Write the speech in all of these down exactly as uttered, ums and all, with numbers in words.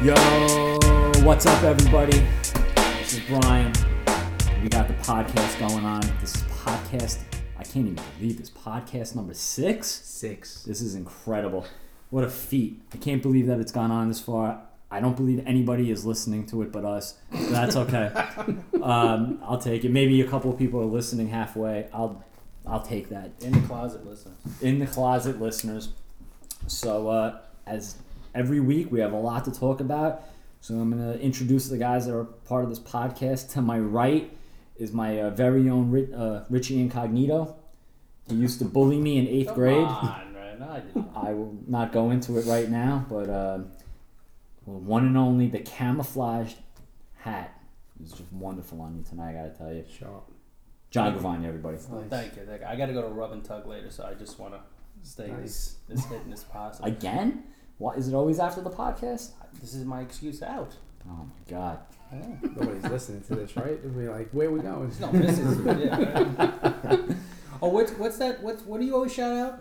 Yo, what's up, everybody? This is Brian. We got the podcast going on. This is podcast, I can't even believe this, podcast number six? Six. This is incredible. What a feat. I can't believe that it's gone on this far. I don't believe anybody is listening to it but us. But that's okay. um, I'll take it. Maybe a couple of people are listening halfway. I'll I'll take that. In the closet listeners. In the closet listeners. So uh, as every week we have a lot to talk about. So I'm going to introduce the guys that are part of this podcast. To my right is my uh, very own Rich, uh, Richie Incognito. He used to bully me in eighth Come grade. on, right? No, I didn't. I will not go into it right now, but uh, well, one and only, the camouflaged hat is just wonderful on you tonight, I got to tell you. Sharp. John Gavani, everybody. Well, thank you. Thank you. I got to go to Rub and Tug later, so I just want to stay Nice. as, as hidden as possible. Again? Why, is it always after the podcast? This is my excuse out. Oh, my God. Oh. Nobody's listening to this, right? They'll be like, where are we going? No, this is yeah, right? Oh, what's what's that? What's what do you always shout out?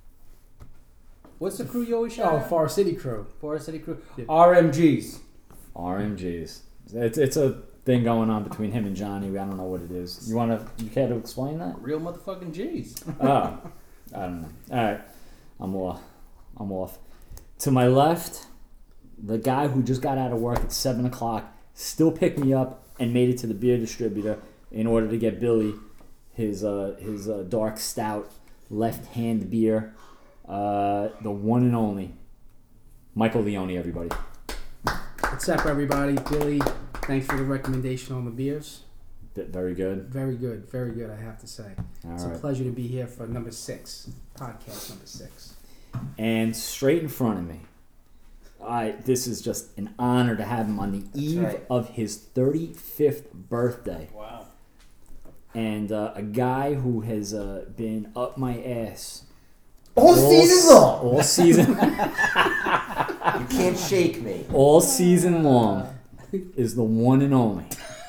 What's the crew you always shout Oh, out? Forest City Crew. Forest City Crew. Yeah. R M Gs. R M Gs. It's, it's a thing going on between him and Johnny. I don't know what it is. You want to, you care to explain that? Real motherfucking Gs. Oh, I don't know. All right, I'm off. I'm off. To my left, the guy who just got out of work at seven o'clock still picked me up and made it to the beer distributor in order to get Billy his uh, his uh, dark stout left hand beer. Uh, the one and only Michael Leone, everybody. What's up, everybody? Billy, thanks for the recommendation on the beers. Bit very good. Very good, very good, I have to say. All it's right. a pleasure to be here for number six, podcast number six. And straight in front of me, I this is just an honor to have him on the eve right. of his thirty-fifth birthday. Wow. And uh, a guy who has uh, been up my ass All season long. all season, You can't shake me. all season long, is the one and only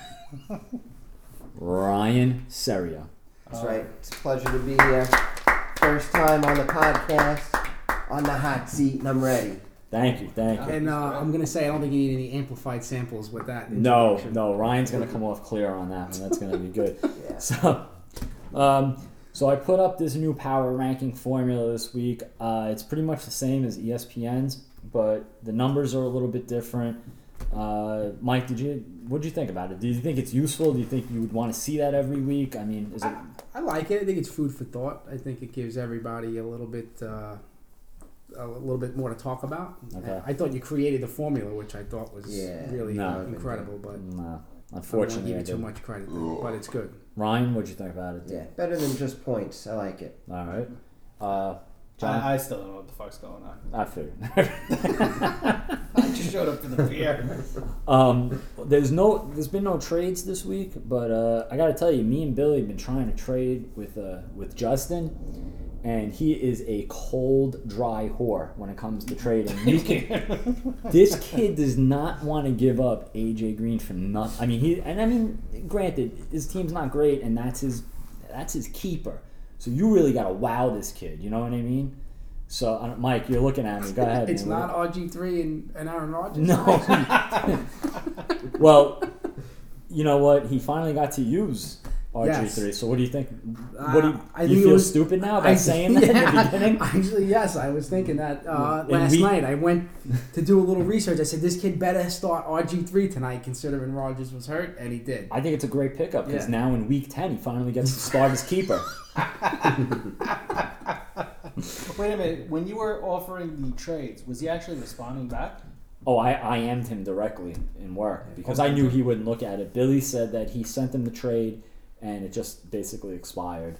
Ryan Serio. That's right. It's a pleasure to be here. First time on the podcast, on the hot seat, and I'm ready. Thank you, thank you. And uh, I'm going to say, I don't think you need any amplified samples with that. No, introduction. no, Ryan's gonna come off clear on that one. That's gonna be good. Yeah. So, um, so I put up this new power ranking formula this week. Uh, it's pretty much the same as E S P N's, but the numbers are a little bit different. Uh, Mike, did you what did you think about it? Do you think it's useful? Do you think you would want to see that every week? I mean, is it? I like it. I think it's food for thought. I think it gives everybody a little bit, uh, a little bit more to talk about. Okay. I thought you created the formula, which I thought was Yeah. really No. incredible. But No, I don't unfortunately, I want to give you too didn't. much credit, but it's good. Ryan, what did you think about it? Yeah, better than just points. I like it. All right, uh, John. I, I still don't know what the fuck's going on. I figured. I just showed up for the beer. Um, there's no, there's been no trades this week, but uh, I gotta tell you, me and Billy have been trying to trade with uh, with Justin, and he is a cold, dry whore when it comes to trading. You can, this kid does not want to give up A J Green for nothing. I mean, he, and I mean, granted, his team's not great, and that's his, that's his keeper. So you really gotta wow this kid. You know what I mean? So, uh, Mike, you're looking at me. Go ahead. It's man. not R G three and, and Aaron Rodgers. No. Well, you know what? He finally got to use R G three. Yes. So what do you think? What do you, Uh, I you think it feel was- stupid now by I- saying that yeah, in the beginning? Actually, yes, I was thinking that uh, In last week- night. I went to do a little research. I said, this kid better start R G three tonight, considering Rodgers was hurt, and he did. I think it's a great pickup because Yeah. now in week ten he finally gets to start his keeper. Wait a minute. When you were offering the trades, was he actually responding back? Oh, I, I M'd him directly in work because I knew he wouldn't look at it. Billy said that he sent him the trade and it just basically expired.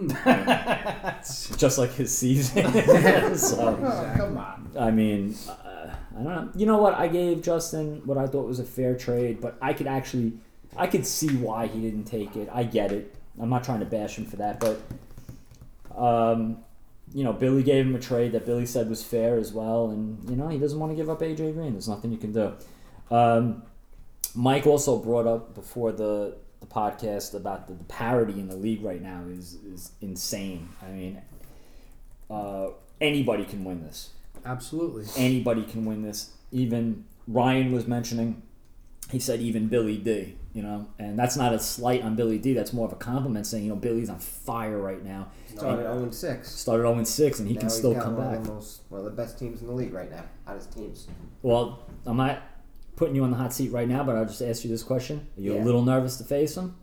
Just like his season. So, Oh, come on. I mean, uh, I don't know. You know what? I gave Justin what I thought was a fair trade, but I could actually, I could see why he didn't take it. I get it. I'm not trying to bash him for that, but, um, you know, Billy gave him a trade that Billy said was fair as well, and, you know, he doesn't want to give up A J Green. There's nothing you can do. Um, Mike also brought up before the, the podcast about the, the parity in the league right now is, is insane. I mean, uh, anybody can win this. Absolutely. Anybody can win this. Even Ryan was mentioning, he said even Billy D, you know, and that's not a slight on Billy D. That's more of a compliment, saying, you know, Billy's on fire right now. Started zero and six. Started zero and six, and he Now can he's still got come one back. Of the most, one of the best teams in the league right now. Out of teams. Well, I'm not putting you on the hot seat right now, but I'll just ask you this question: Are you Yeah. a little nervous to face him?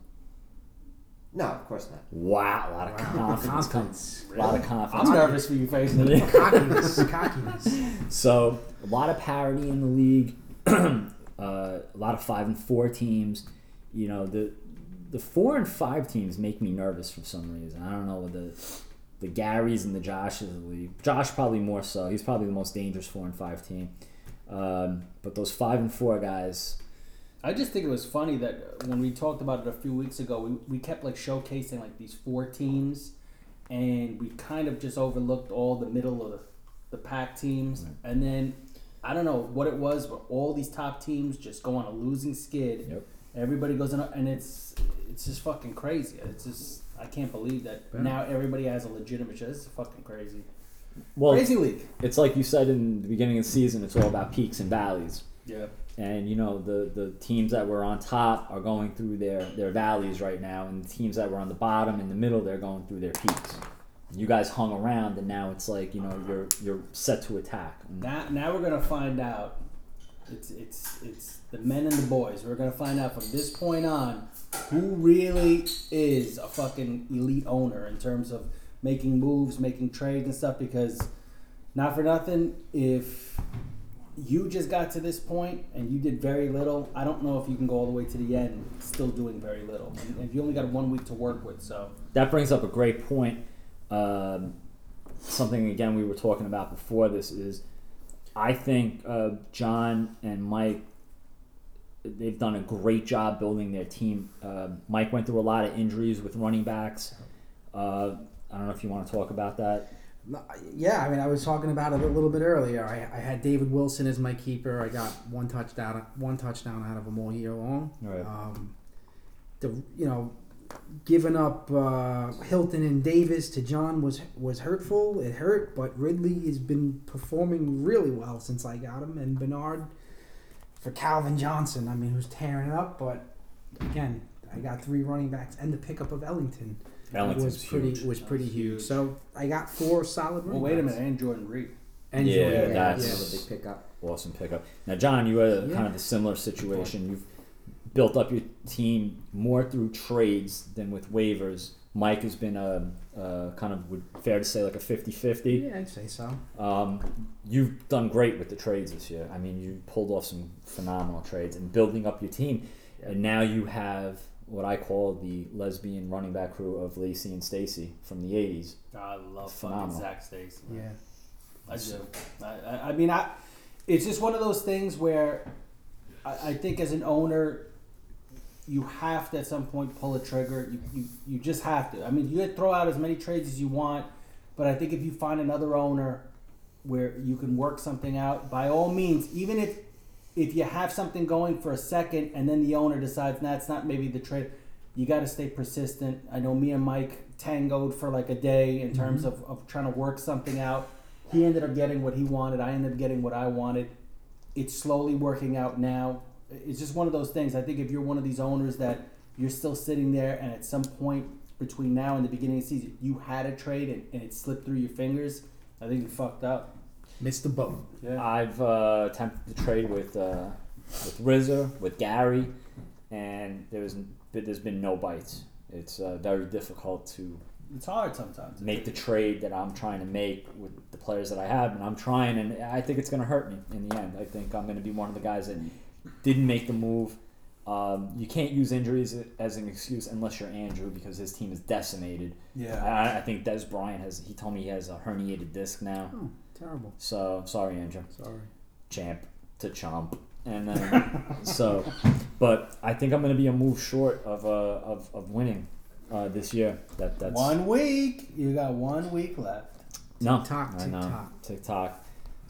No, of course not. Wow, a lot of confidence. Confidence. A lot of confidence. I'm nervous for you facing it. Cockiness. Cockiness. So a lot of parity in the league, uh, a lot of five and four teams. You know, the the four and five teams make me nervous for some reason. I don't know what the the Garys and the Joshes of the league. Josh probably more so. He's probably the most dangerous four and five team. Um, but those five and four guys. I just think it was funny that when we talked about it a few weeks ago, we, we kept like showcasing like these four teams, and we kind of just overlooked all the middle of the, the pack teams. Right. And then I don't know what it was, but all these top teams just go on a losing skid. Yep. Everybody goes on, a, and it's it's just fucking crazy. It's just I can't believe that Yeah. now everybody has a legitimate shot. This is fucking crazy. Well, Crazy league. it's like you said in the beginning of the season. It's all about peaks and valleys. Yeah. And you know the, the teams that were on top are going through their, their valleys right now, and the teams that were on the bottom in the middle, they're going through their peaks. You guys hung around, and now it's like, you know, you're you're set to attack. And Now, now we're gonna find out. It's it's it's the men and the boys. We're gonna find out from this point on who really is a fucking elite owner in terms of making moves, making trades and stuff. Because not for nothing, if you just got to this point and you did very little, I don't know if you can go all the way to the end still doing very little. And, and you only got one week to work with, so that brings up a great point. Um, something again we were talking about before this is, I think uh, John and Mike, they've done a great job building their team. Uh, Mike went through a lot of injuries with running backs. Uh, I don't know if you want to talk about that. No, yeah, I mean, I was talking about it a little bit earlier. I, I had David Wilson as my keeper. I got one touchdown, one touchdown out of him all year long. Right. Um, the you know, giving up uh, Hilton and Davis to John was was hurtful. It hurt, but Ridley has been performing really well since I got him, and Bernard for Calvin Johnson. I mean, who's tearing it up. But again, I got three running backs and the pickup of Ellington. Ellington's was pretty huge. was pretty That's huge. huge. So I got four solid well running wait a backs. minute, and Jordan Reed. And Yeah, Jordan, that's- Another big pickup. Awesome pickup. Now, John, you had a, Yeah. kind of a similar situation. You've built up your team more through trades than with waivers. Mike has been a, a kind of, would fair to say, like a fifty-fifty. Yeah, I'd say so. Um, you've done great with the trades this year. I mean, you pulled off some phenomenal trades and building up your team. Yeah. And now you have what I call the lesbian running back crew of Lacey and Stacy from the eighties. I love Phenomenal. fucking Zach Stacy. Yeah. I do. I, I, I mean, I. It's just one of those things where I, I think as an owner, you have to at some point pull a trigger. You, you you just have to. I mean, you can throw out as many trades as you want, but I think if you find another owner where you can work something out, by all means, even if if you have something going for a second and then the owner decides that's not maybe the trade, you got to stay persistent. I know me and Mike tangoed for like a day in terms Mhm. of, of trying to work something out. He ended up getting what he wanted. I ended up getting what I wanted. It's slowly working out now. It's just one of those things. I think if you're one of these owners that you're still sitting there and at some point between now and the beginning of the season you had a trade and, and it slipped through your fingers, I think you fucked up. Missed the boat. Yeah. I've uh, attempted to trade with uh, with R Z A, with Gary, and there's there's been no bites. It's uh, very difficult to It's hard sometimes. make the trade that I'm trying to make with the players that I have, and I'm trying, and I think it's going to hurt me in the end. I think I'm going to be one of the guys that didn't make the move. Um, you can't use injuries as an excuse unless you're Andrew, because his team is decimated. Yeah. I, I think Des Bryant has. He told me he has a herniated disc now. Oh, terrible. So sorry, Andrew. Sorry. Champ to chomp, and then so, but I think I'm going to be a move short of uh, of of winning uh, this year. That that's One week. You got one week left. no Tick-tock, I know tick-tock. TikTok.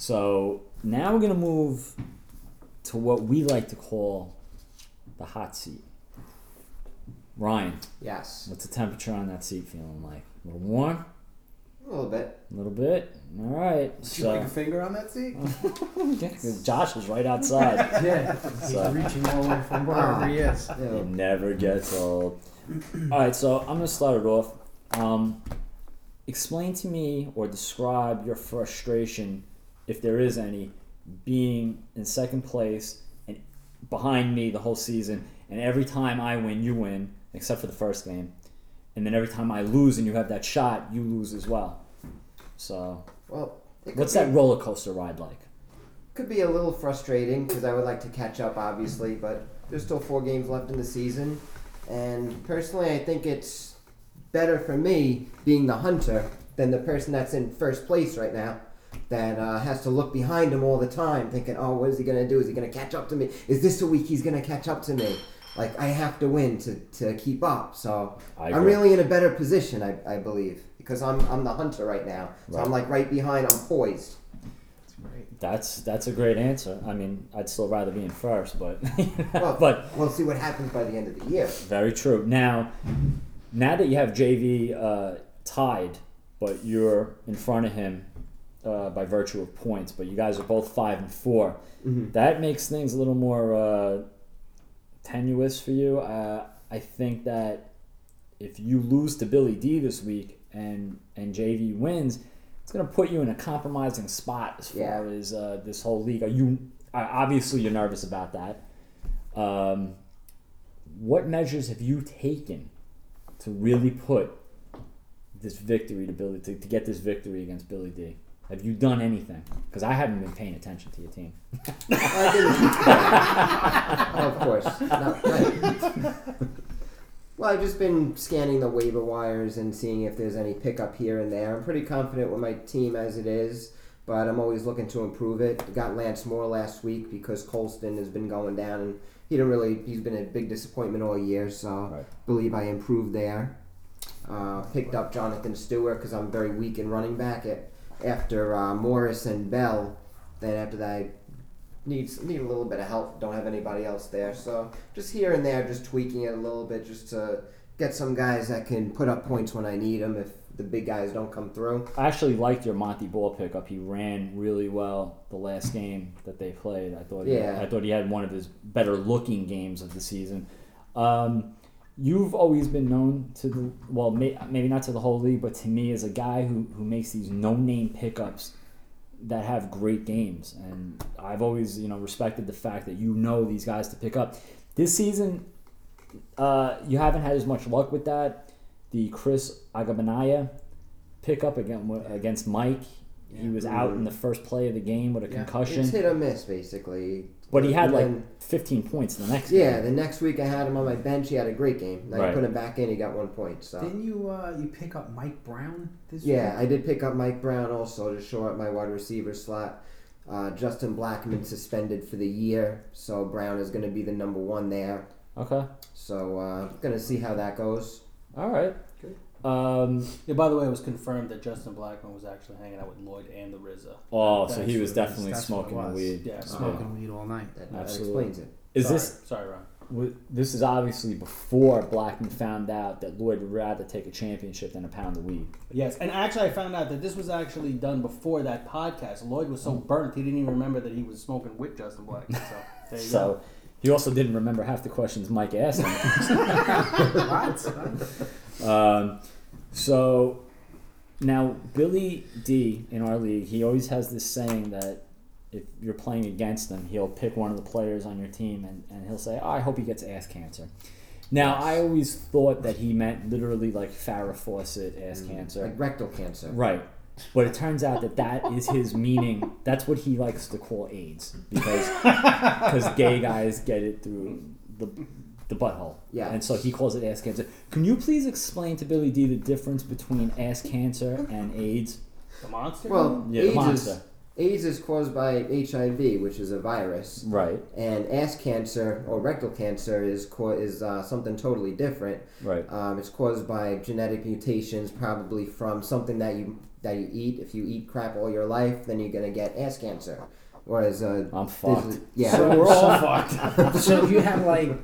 So now we're gonna move to what we like to call the hot seat. Ryan, Yes. what's the temperature on that seat feeling like? A little warm? A little bit. A little bit. All right. Did you put So your finger on that seat? Josh is right outside. Yeah, he's So- reaching over from wherever he is. Yeah. It never gets old. All right, so I'm gonna start it off. Um, explain to me or describe your frustration, if there is any, being in second place and behind me the whole season, and every time I win, you win, except for the first game, and then every time I lose and you have that shot, you lose as well. So, Well, it could what's be, that roller coaster ride like? could be a little frustrating because I would like to catch up, obviously, but there's still four games left in the season. And personally, I think it's better for me being the hunter than the person that's in first place right now that uh, has to look behind him all the time thinking, oh, what is he going to do? Is he going to catch up to me? Is this the week he's going to catch up to me? Like, I have to win to, to keep up. So I I'm agree. really in a better position, I, I believe, because I'm, I'm the hunter right now. So Right. I'm like right behind, I'm poised. That's that's a great answer. I mean, I'd still rather be in first, but Well, but we'll see what happens by the end of the year. very true. Now, now that you have J V uh, tied, but you're in front of him uh, by virtue of points, but you guys are both five and four. Mm-hmm. That makes things a little more uh, tenuous for you. Uh, I think that if you lose to Billy D this week and and J V wins, it's going to put you in a compromising spot as far Yeah. as uh, this whole league. Are you uh, obviously you're nervous about that? Um, what measures have you taken to really put this victory to Billy to, to get this victory against Billy D? Have you done anything? Because I haven't been paying attention to your team. I didn't keep track. Of course. Not right. Well, I've just been scanning the waiver wires and seeing if there's any pickup here and there. I'm pretty confident with my team as it is, but I'm always looking to improve it. I got Lance Moore last week because Colston has been going down, and he didn't really. He's been a big disappointment all year, so Right. believe I improved there. Uh, picked up Jonathan Stewart because I'm very weak in running back. It, after uh, Morris and Bell, then after that, I need need a little bit of help. Don't have anybody else there, so just here and there, just tweaking it a little bit, just to get some guys that can put up points when I need them if the big guys don't come through. I actually liked your Monty Ball pickup. He ran really well the last game that they played. I thought he, Yeah. I thought he had one of his better looking games of the season. Um, you've always been known to the well, may, maybe not to the whole league, but to me as a guy who, who makes these no name pickups that have great games, and I've always you know respected the fact that you know these guys to pick up. This season, uh, you haven't had as much luck with that. The Chris Agabanaya pickup against against Mike, he was out in the first play of the game with a Yeah. concussion, It's hit or miss, basically. but he had And like then- fifteen points the next Yeah, game. the next week I had him on my bench. He had a great game. I Right. put him back in. He got one point. So Didn't you uh, you pick up Mike Brown this yeah, week? I did pick up Mike Brown also to shore up my wide receiver slot. Uh, Justin Blackman suspended for the year, so Brown is going to be the number one there. Okay, So uh, going to see how that goes. all right. Good. Um, Yeah, by the way, it was confirmed that Justin Blackman was actually hanging out with Lloyd and the R Z A. oh, so That's he was what it is. definitely That's what it smoking the was. weed. Yeah, Smoking weed all night. That, that Absolutely. explains it. Is sorry, this sorry, Ron? w- this is obviously before Blackman found out that Lloyd would rather take a championship than a pound of weed. Yes, and actually, I found out that this was actually done before that podcast. Lloyd was so burnt he didn't even remember that he was smoking with Justin Blackman. So there you So he also didn't remember half the questions Mike asked him. What? Um, so now Billy D in our league, he always has this saying that if you're playing against him, he'll pick one of the players on your team and, and he'll say, oh, I hope he gets ass cancer. Now, I always thought that he meant literally like Farrah Fawcett ass cancer. Like rectal cancer. Right. But it turns out that that is his meaning. That's what he likes to call AIDS because because gay guys get it through the the butthole. Yeah. And so he calls it ass cancer. Can you please explain to Billy D the difference between ass cancer and AIDS? The monster? Well, Yeah, the AIDS, monster. is, AIDS is caused by H I V, which is a virus. Right. And ass cancer or rectal cancer is co- is uh, something totally different. Right. Um, it's caused by genetic mutations, probably from something that you that you eat. If you eat crap all your life, then you're gonna get ass cancer. Whereas uh, I'm this fucked. is- yeah, So- we're all fucked. So if you have like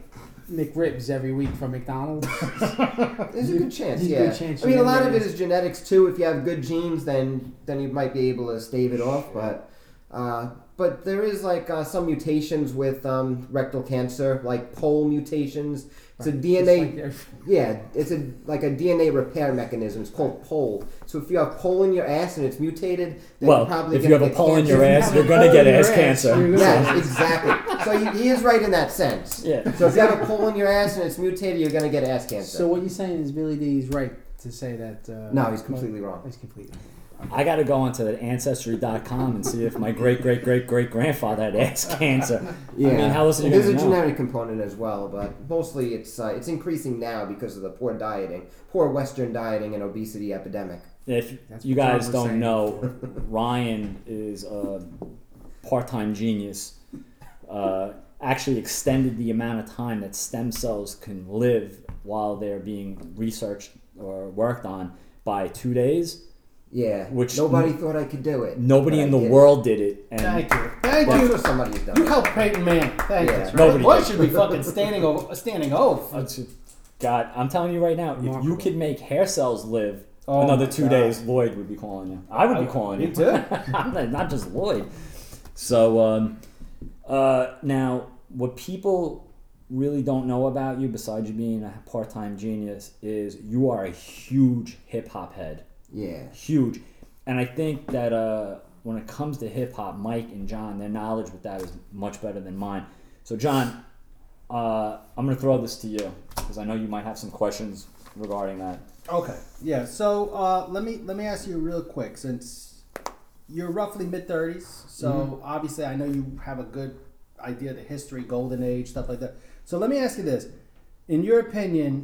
McRibs every week from McDonald's. There's a good chance, There's a yeah. good chance I mean, a you lot get of it it. is genetics too. If you have good genes, then then you might be able to stave it off. But uh, but there is like uh, some mutations with um, rectal cancer, like pole mutations. It's a D N A. Just like their- Yeah, it's a like a D N A repair mechanism. It's called pole. So if you have pole in your ass and it's mutated, then Well, you're probably if gonna you have a get pole in cancer. your If you ass, have you're a gonna pole get in your ass ass, cancer. you're gonna- Yes, exactly. So he, he is right in that sense. Yeah. So if you have a pole in your ass and it's mutated, you're gonna get ass cancer. So what you're saying is Billy D is right to say that. Uh, no, he's completely wrong. He's completely wrong. I got to go onto the ancestry dot com and see if my great great great great grandfather had ass cancer. Yeah, I mean, how else are you there's a gonna know? genetic component as well, but mostly it's uh, it's increasing now because of the poor dieting, poor Western dieting and obesity epidemic. If That's you what John guys was don't saying. know, Ryan is a part-time genius. Uh, actually extended the amount of time that stem cells can live while they're being researched or worked on by two days. Yeah, Which nobody thought I could do it. Nobody but in I the did. world did it. And Thank you. Thank Well, I'm you. sure somebody's done You it. helped Peyton Manning. Thank Yeah. you. Nobody Boy did. should be fucking standing o- standing oath. It's- God, I'm telling you right now, if you Remarkable. could make hair cells live Oh another my two God. days, Lloyd would be calling you. I would be I- calling me you. too. I'm not, not just Lloyd. So um, uh, now, what people really don't know about you, besides you being a part-time genius, is you are a huge hip hop head. Yeah. Huge. And I think that uh, when it comes to hip hop, Mike and John, their knowledge with that is much better than mine. So, John, uh, I'm going to throw this to you because I know you might have some questions regarding that. Okay. Yeah. So uh, let me let me ask you real quick, since you're roughly mid thirties. So Mm-hmm. obviously, I know you have a good idea of the history, golden age, stuff like that. So let me ask you this: in your opinion,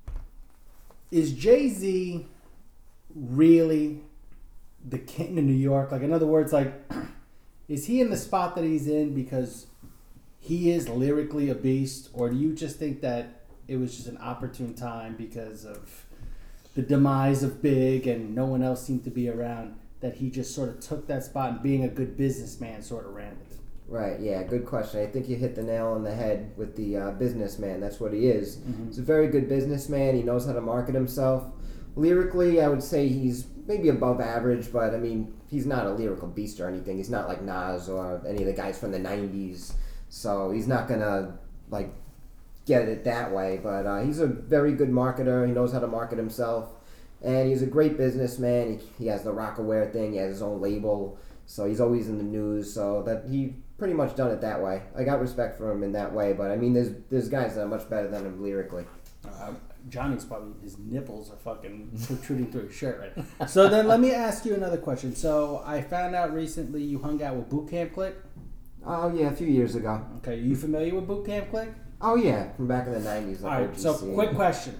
is Jay-Z really the king of New York? Like, in other words, like, is he in the spot that he's in because he is lyrically a beast, or do you just think that it was just an opportune time because of the demise of Big and no one else seemed to be around, that he just sort of took that spot and being a good businessman sort of ran with it? Right, yeah, good question. I think you hit the nail on the head with the uh, businessman. That's what he is. He's a very good businessman. He knows how to market himself. Lyrically, I would say he's maybe above average, but I mean, he's not a lyrical beast or anything. He's not like Nas or any of the guys from the nineties. So he's not going to, like, get it that way. But uh, he's a very good marketer. He knows how to market himself. And he's a great businessman. He, he has the Rockaware thing. He has his own label. So he's always in the news. So that he pretty much done it that way. I got respect for him in that way. But, I mean, there's there's guys that are much better than him lyrically. Uh, Johnny's probably, his nipples are fucking protruding through his shirt right. So then let me ask you another question. So I found out recently you hung out with Boot Camp Click. Oh, yeah, a few years ago. Okay, are you familiar with Boot Camp Click? Oh, yeah, from back in the nineties. All Like right, so O G C. quick question.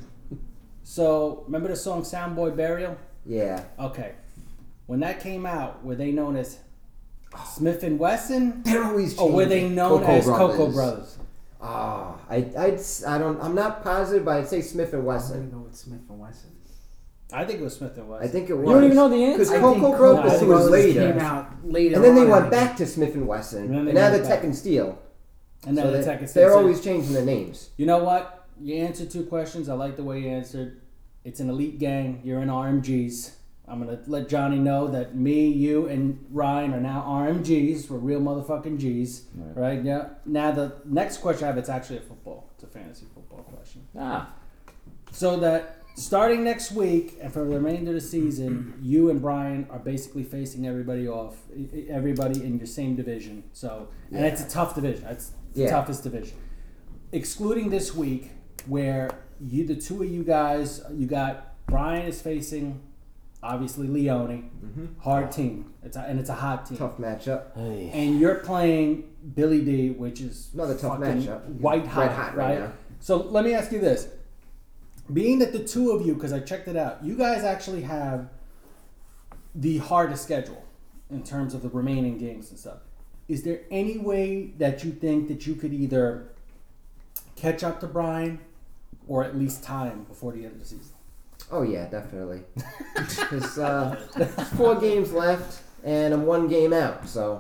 So remember the song Soundboy Burial? Yeah. Okay. When that came out, were they known as Smith and Wesson? They're always Or were they changing. known Cocoa as Brothers. Cocoa Brothers? Ah, I, I'd, I don't, I'm not positive, but I'd say Smith and I Wesson. don't know it's Smith and Wesson. I think it was Smith and Wesson. I think it was. You don't even know the answer? Because I Cocoa think Brothers Cocoa was Brothers later. came out later. And then they on, went I back think. to Smith and Wesson. And then And, they now went they're back. Tech and Steel. And then So the they, Tech and they're Steel. always changing the names. You know what? You answered two questions. I like the way you answered. It's an elite gang. You're in R M Gs. I'm going to let Johnny know that me, you, and Ryan are now R M Gs. We're real motherfucking Gs. Right. Right? Yeah. Now, the next question I have, it's actually a football. It's a fantasy football question. Ah, So that starting next week and for the remainder of the season, you and Brian are basically facing everybody off, e- e- everybody in your same division. So, and Yeah. it's a tough division. It's the Yeah. toughest division. Excluding this week, where you, the two of you guys, you got Brian is facing, obviously Leone, hard team. It's a, and it's a hot team. Tough matchup. hey. And you're playing Billy D, which is Another tough fucking matchup. white hot, Red hot right right? now. So let me ask you this: being that the two of you, because I checked it out, you guys actually have the hardest schedule in terms of the remaining games and stuff. Is there any way that you think that you could either catch up to Brian or at least tie him before the end of the season? Oh, yeah, definitely. There's uh, there's four games left, and I'm one game out. So,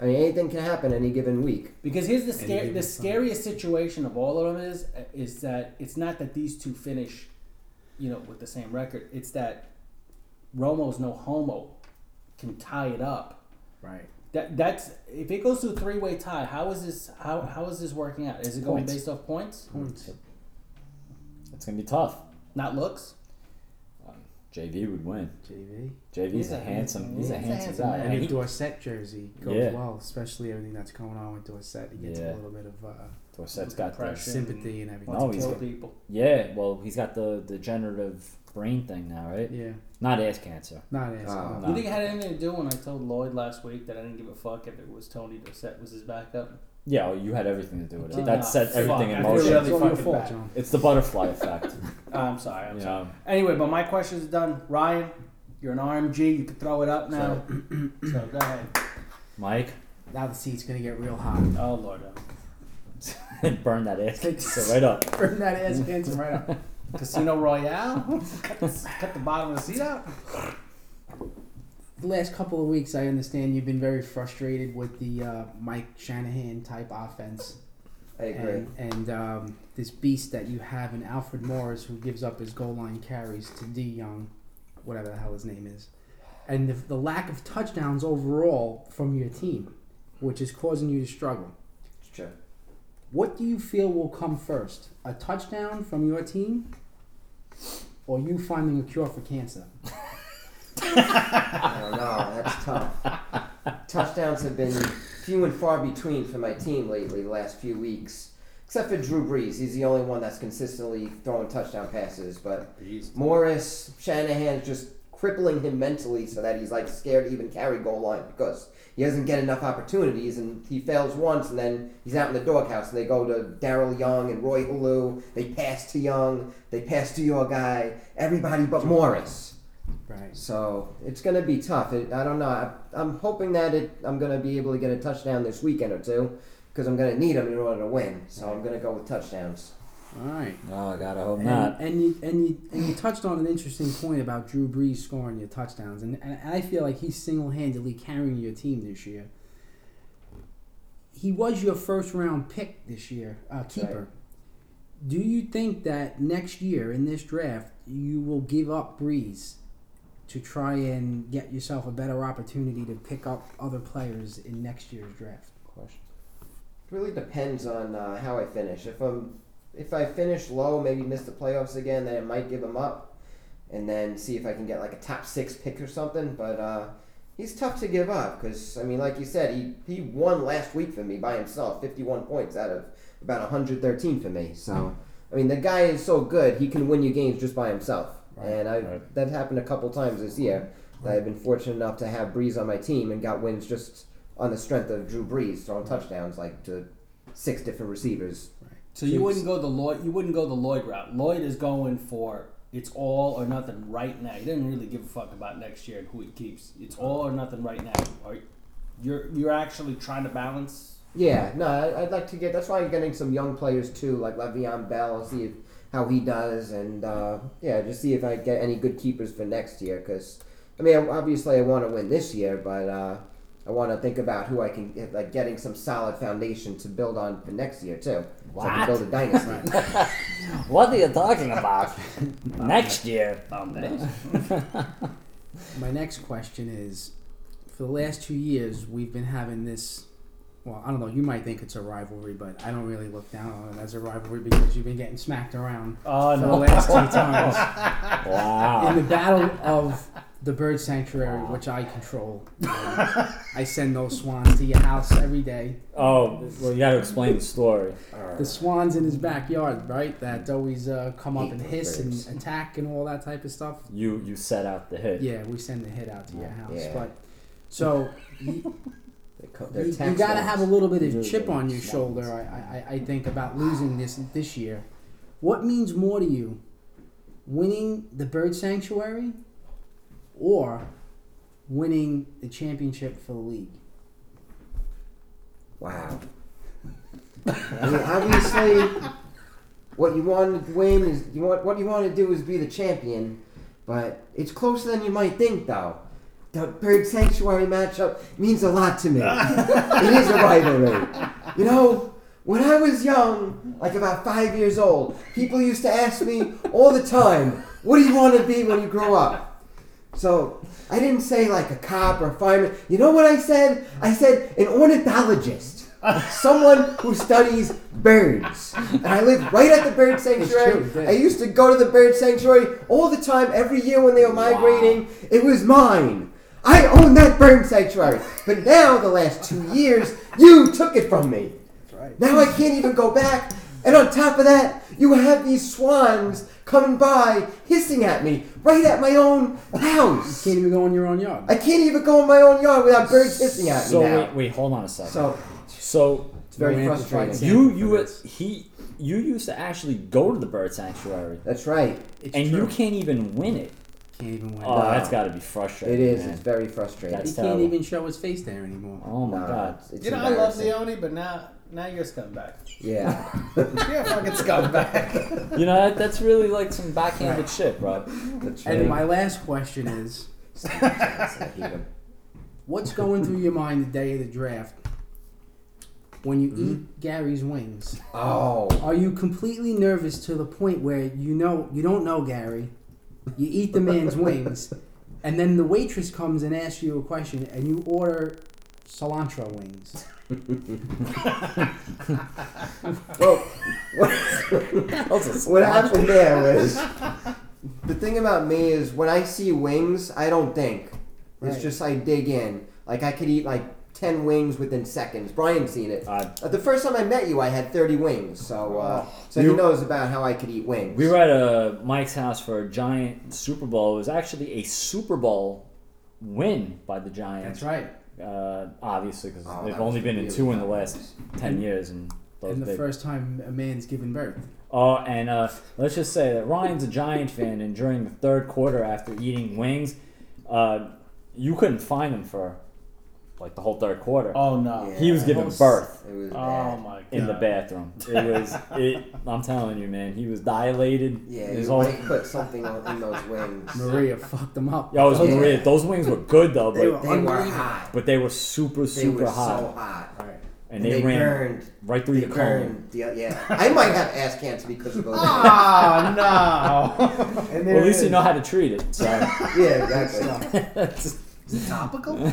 I mean, anything can happen any given week. Because here's the Any scare, given the time. scariest situation of all of them is is that it's not that these two finish, you know, with the same record. It's that Romo's no homo can tie it up. Right. That that's if it goes to a three way tie. How is this? How how is this working out? Is it going Points. based off points, Points. It's gonna be tough. not looks? Um, J V would win. J V. J V's He's a a handsome. He's a he's a handsome handsome guy. man. And And the he, Dorset jersey goes Yeah. well, especially everything that's going on with Dorset. He gets Yeah. a little bit of uh, Dorset's got the Depression. sympathy and everything. No, Wants he's to kill got- people. yeah. Well, he's got the degenerative brain thing now, right? Yeah, Not ass cancer. not as. Oh. No. You think it had anything to do when I told Lloyd last week that I didn't give a fuck if it was Tony Dorsett was his backup? Yeah, well, you had everything to do with it. Ah, That set fuck, everything I in feel motion. really It's all your fucking fault, bad. John. It's the butterfly effect. Oh, I'm sorry. I'm You sorry. know. Anyway, but my question's done. Ryan, you're an R M G. You can throw it up now. So go ahead. Mike, Now the seat's gonna get real hot. Oh Lord. burn that ass cancer right up. Burn that ass cancer right up. Casino Royale. cut, the, cut the bottom of the seat out. The last couple of weeks, I understand you've been very frustrated with the uh, Mike Shanahan type offense. I agree. And, and um, this beast that you have in Alfred Morris, who gives up his goal line carries to D Young, whatever the hell his name is, and the, the lack of touchdowns overall from your team, which is causing you to struggle. It's true. What do you feel will come first? A touchdown from your team, or you finding a cure for cancer? I don't know. That's tough. Touchdowns have been few and far between for my team lately, the last few weeks. Except for Drew Brees. He's the only one that's consistently throwing touchdown passes. But Morris, Shanahan's just crippling him mentally so that he's like scared to even carry goal line because he doesn't get enough opportunities and he fails once and then he's out in the doghouse and they go to Darryl Young and Roy Halou. They pass to Young. They pass to your guy. Everybody but Morris. Right. So it's going to be tough. It, I don't know. I, I'm hoping that it, I'm going to be able to get a touchdown this weekend or two because I'm going to need them in order to win. So I'm going to go with touchdowns. All right. Oh, I gotta hope And, not. and you and you and you touched on an interesting point about Drew Brees scoring your touchdowns, and, and I feel like he's single-handedly carrying your team this year. He was your first-round pick this year, uh, keeper. Right. Do you think that next year in this draft you will give up Brees to try and get yourself a better opportunity to pick up other players in next year's draft? Question. It really depends on uh, how I finish. If I'm, if I finish low, maybe miss the playoffs again, then I might give him up, and then see if I can get like a top six pick or something. But uh, he's tough to give up because I mean, like you said, he he won last week for me by himself, fifty-one points out of about one hundred thirteen for me. So I mean, the guy is so good, he can win you games just by himself. Right, and I right. that happened a couple times this year. That I've been fortunate enough to have Brees on my team and got wins just on the strength of Drew Brees throwing touchdowns like to six different receivers. So you wouldn't go the Lloyd. You wouldn't go the Lloyd route. Lloyd is going for it's all or nothing right now. He doesn't really give a fuck about next year and who he keeps. It's all or nothing right now. Or you're you're actually trying to balance. Yeah, no, I, I'd like to get. That's why I'm getting some young players too, like Le'Veon Bell. See if, how he does, and uh, yeah, just see if I get any good keepers for next year. Because I mean, obviously, I want to win this year, but uh, I want to think about who I can get, like getting some solid foundation to build on for next year too. So I can What? build a dynasty. What are you talking about? Next year. My next question is, for the last two years, we've been having this, well, I don't know, you might think it's a rivalry, but I don't really look down on it as a rivalry because you've been getting smacked around Oh for the no! last two times. Wow. In the battle of the bird sanctuary, which I control, um, I send those swans to your house every day. Oh, well, you gotta explain the story. The swans in his backyard, right, that always uh, come up Hate and those hiss birds. and attack and all that type of stuff. You you set out the hit. Yeah, we send the hit out to your house. Yeah. But so you, They co- they're you, you tax got to laws. have a little bit of They're chip on your swans. shoulder, I, I, I think, about losing this this year. What means more to you, winning the bird sanctuary or winning the championship for the league? Wow. I mean, obviously, what you want to win is you want what you want to do is be the champion, but it's closer than you might think, though. the Bird Sanctuary matchup means a lot to me. It is a rivalry. You know, when I was young, like about five years old, people used to ask me all the time, what do you want to be when you grow up? So I didn't say like a cop or a fireman. You know what I said? I said an ornithologist. Someone who studies birds. And I lived right at the bird sanctuary. true, yeah. I used to go to the bird sanctuary all the time, every year when they were migrating. Wow. It was mine. I own that bird sanctuary. But now, the last two years, you took it from me. That's right. Now I can't even go back. And on top of that, you have these swans coming by, hissing at me, right at my own house. You can't even go in your own yard. I can't even go in my own yard without birds hissing at So me now. wait, wait, hold on a second. So So it's very No amplified frustrating. sample you for you this. he you used to actually go to the bird sanctuary, That's right. It's and true. you can't even win it. Can't even win. Oh, No. that's got to be frustrating. It is. man. It's very frustrating. That's he can't terrible. even show his face there anymore. Oh my No, god. it's- it's You know, I love embarrassing. Leone, but now now you're a scumbag. Yeah. You're a fucking scumbag. You know that, that's really like some backhanded Right. shit, bro. That's And right. my last question is, I hate him. what's going through your mind the day of the draft when you Mm-hmm. eat Gary's wings? Oh. Are you completely nervous to the point where you know you don't know Gary, you eat the man's wings, and then the waitress comes and asks you a question, and you order cilantro wings? Well, what, Those are what happened there was the thing about me is when I see wings, I don't think. It's Right. just I dig in. Like I could eat like ten wings within seconds. Brian's seen it. Uh, Uh, the first time I met you, I had thirty wings. So, uh, so You- he knows about how I could eat wings. we were at uh, Mike's house for a giant Super Bowl. It was actually a Super Bowl win by the Giants. That's right. Uh, obviously, because Oh, they've that only was been in really two in the nice. last ten years, and those And the big. first time a man's given birth. Oh, and uh, let's just say that Ryan's a Giant fan, and during the third quarter, after eating wings, uh, you couldn't find him for like the whole third quarter. Oh no. Yeah. He was giving birth It was Oh bad. my god. in the bathroom. It was. It. I'm telling you, man. He was dilated. Yeah, His you whole- might put something on, in those wings. Maria fucked them up. Yo, it was Yeah. Maria. Those wings were good though, They but were They were Unbelievable. hot. but they were super They super were hot, so hot. Right. and they, they ran burned. right through They the colon. burned. The, yeah. I might have ass cancer because of those. Oh no. And Well, at least you know how to treat it. So, Yeah, exactly. Is it topical?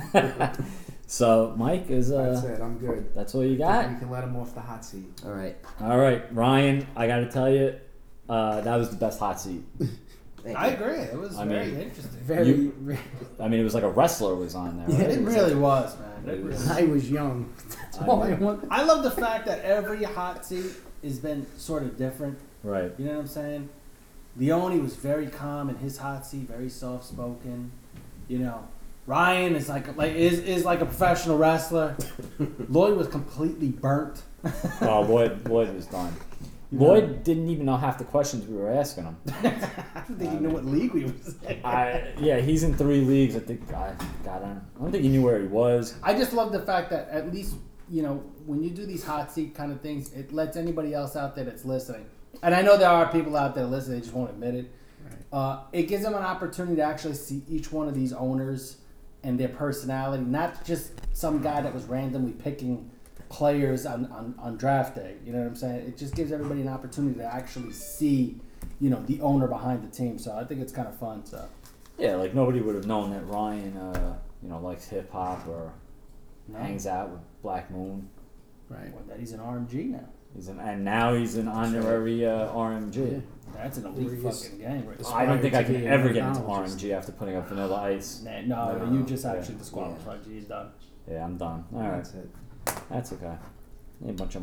so Mike is That's uh, it. I'm good. that's all you We got. can let him off the hot seat. All right. All right, Ryan. I got to tell you, uh, that was the best hot seat. Thank I you. agree. It was I very mean- interesting. Very. You- I mean, it was like a wrestler was on there. Right? It really was, man. It It was- really- I was young. That's I all I know. want. I love the fact that every hot seat has been sort of different. Right. You know what I'm saying? Leone was very calm in his hot seat, very soft spoken. You know, Ryan is like like is, is like a professional wrestler. Lloyd was completely burnt. Oh, Lloyd. Lloyd was done. You know? Lloyd didn't even know half the questions we were asking him. I don't think he knew what league we was in. I yeah, he's in three leagues. I think. I God, I don't, I don't think he knew where he was. I just love the fact that at least, you know, when you do these hot seat kind of things, it lets anybody else out there that's listening. And I know there are people out there listening, they just won't admit it. Right. Uh, it gives them an opportunity to actually see each one of these owners and their personality, not just some guy that was randomly picking players on, on, on draft day. You know what I'm saying? It just gives everybody an opportunity to actually see, you know, the owner behind the team. So I think it's kind of fun. So Yeah, like nobody would have known that Ryan, uh, you know, likes hip hop or no, hangs out with Black Moon. Right. well, that he's an R M G now. He's an, and now he's an honorary uh, R M G. Yeah. That's an Or elite he is- fucking game. Right? I don't think I Aspired to can be an ever get into endocrinologist. R M G after putting up Vanilla Ice. Nah, no, No, you just yeah, actually disqualified. He's done. Yeah, I'm done. All right, That's it. that's okay. A bunch of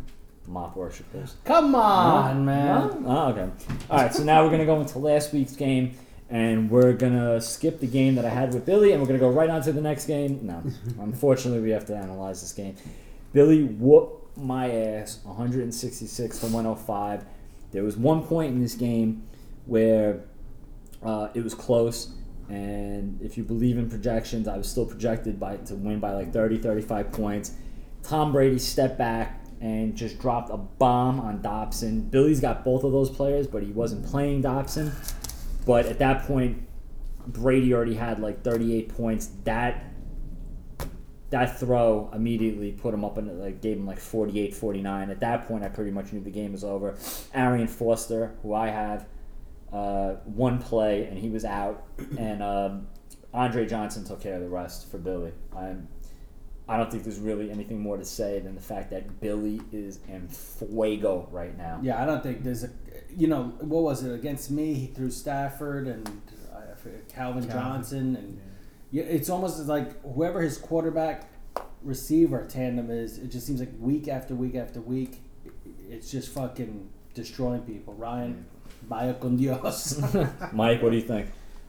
mop worshippers. Come on, No? man. No? Oh, okay. All right, so now we're gonna go into last week's game, and we're gonna skip the game that I had with Billy, and we're gonna go right on to the next game. No, unfortunately, we have to analyze this game. Billy whooped my ass, one sixty-six to one oh five. There was one point in this game where uh, it was close, and if you believe in projections, I was still projected by to win by like thirty, thirty-five points. Tom Brady stepped back and just dropped a bomb on Dobson. Billy's got both of those players, but he wasn't playing Dobson. But at that point, Brady already had like thirty-eight points. That that throw immediately put him up and like gave him like forty-eight, forty-nine. At that point, I pretty much knew the game was over. Arian Foster, who I have, uh, one play and he was out, and um, Andre Johnson took care of the rest for Billy. I'm, I don't think there's really anything more to say than the fact that Billy is en fuego right now. Yeah, I don't think there's a. You know, what was it against me? He threw Stafford and I forget, Calvin, Calvin Johnson, and yeah, it's almost like whoever his quarterback receiver tandem is. It just seems like week after week after week, it's just fucking destroying people. Ryan, vaya con Dios. Mike, what do you think?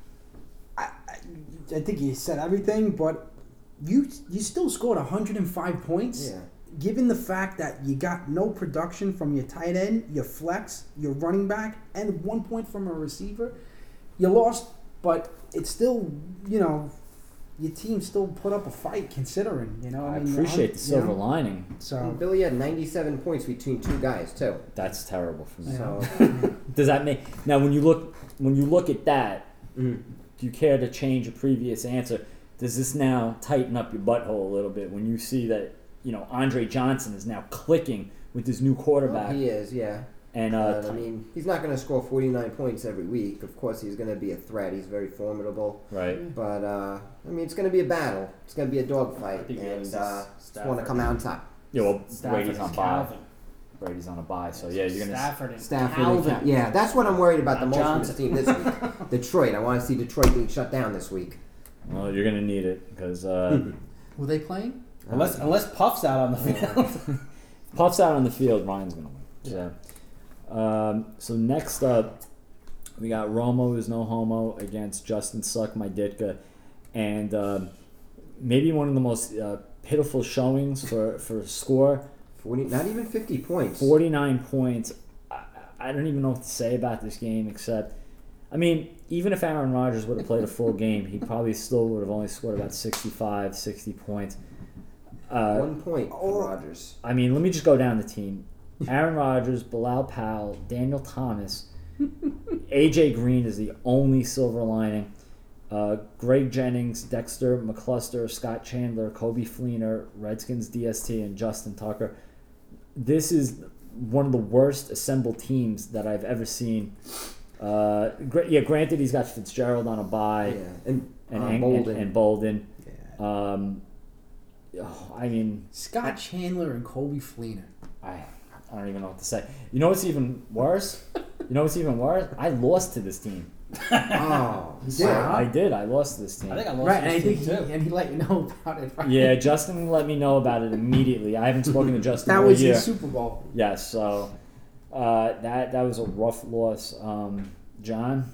I, I, I think you said everything, but you you still scored one hundred five points. Yeah. Given the fact that you got no production from your tight end, your flex, your running back, and one point from a receiver, you lost, but it's still, you know, your team still put up a fight considering, you know. I, I mean, appreciate the silver you know, lining. So And Billy had ninety-seven points between two guys too. That's terrible for me. So Does that make now when you look when you look at that? mm. Do you care to change a previous answer? Does this now tighten up your butthole a little bit when you see that, you know, Andre Johnson is now clicking with his new quarterback? Well, he is, yeah. And uh, But, I mean, he's not going to score forty-nine points every week. Of course, he's going to be a threat. He's very formidable. right. But uh, I mean, it's going to be a battle. It's going to be a dogfight, think and it's uh, just just want to come out on top. Yeah, well, Stafford Brady's on and bye. Calvin. Brady's on a bye, so yeah, you're gonna. Stafford and Stafford, Calvin. and Cal- yeah, that's what I'm worried about the Not most Johnson. from this team this week. Detroit. I want to see Detroit being shut down this week. Well, you're gonna need it because uh, were they playing? Unless unless Puff's out on the field. Puff's out on the field, Ryan's gonna win. So, um, so next up, we got Romo is no homo against Justin Suck My Ditka, and um, maybe one of the most uh, pitiful showings for for score. forty, not even fifty points. forty-nine points. I, I don't even know what to say about this game except, I mean, even if Aaron Rodgers would have played a full game, he probably still would have only scored about sixty-five, sixty points. Uh, One point for oh. Rodgers. I mean, let me just go down the team. Aaron Rodgers, Bilal Powell, Daniel Thomas, A J Green is the only silver lining. Uh, Greg Jennings, Dexter McCluster, Scott Chandler, Kobe Fleener, Redskins D S T, and Justin Tucker. This is one of the worst assembled teams that I've ever seen. Uh, gra- yeah, granted, he's got Fitzgerald on a bye Yeah, and, and, uh, and, Bolden. and, and Bolden. Yeah. Um, oh, I mean, Scott Chandler and Kobe Fleener. I I don't even know what to say. You know what's even worse? You know what's even worse? I lost to this team. Oh, You did, I, huh? I did. I lost to this team. I think I lost Right, and I this think team he, too. and he let you know about it. Right? Yeah, Justin let me know about it immediately. I haven't spoken to Justin that all was year. his Super Bowl. Yes, so uh, that that was a rough loss. Um, John?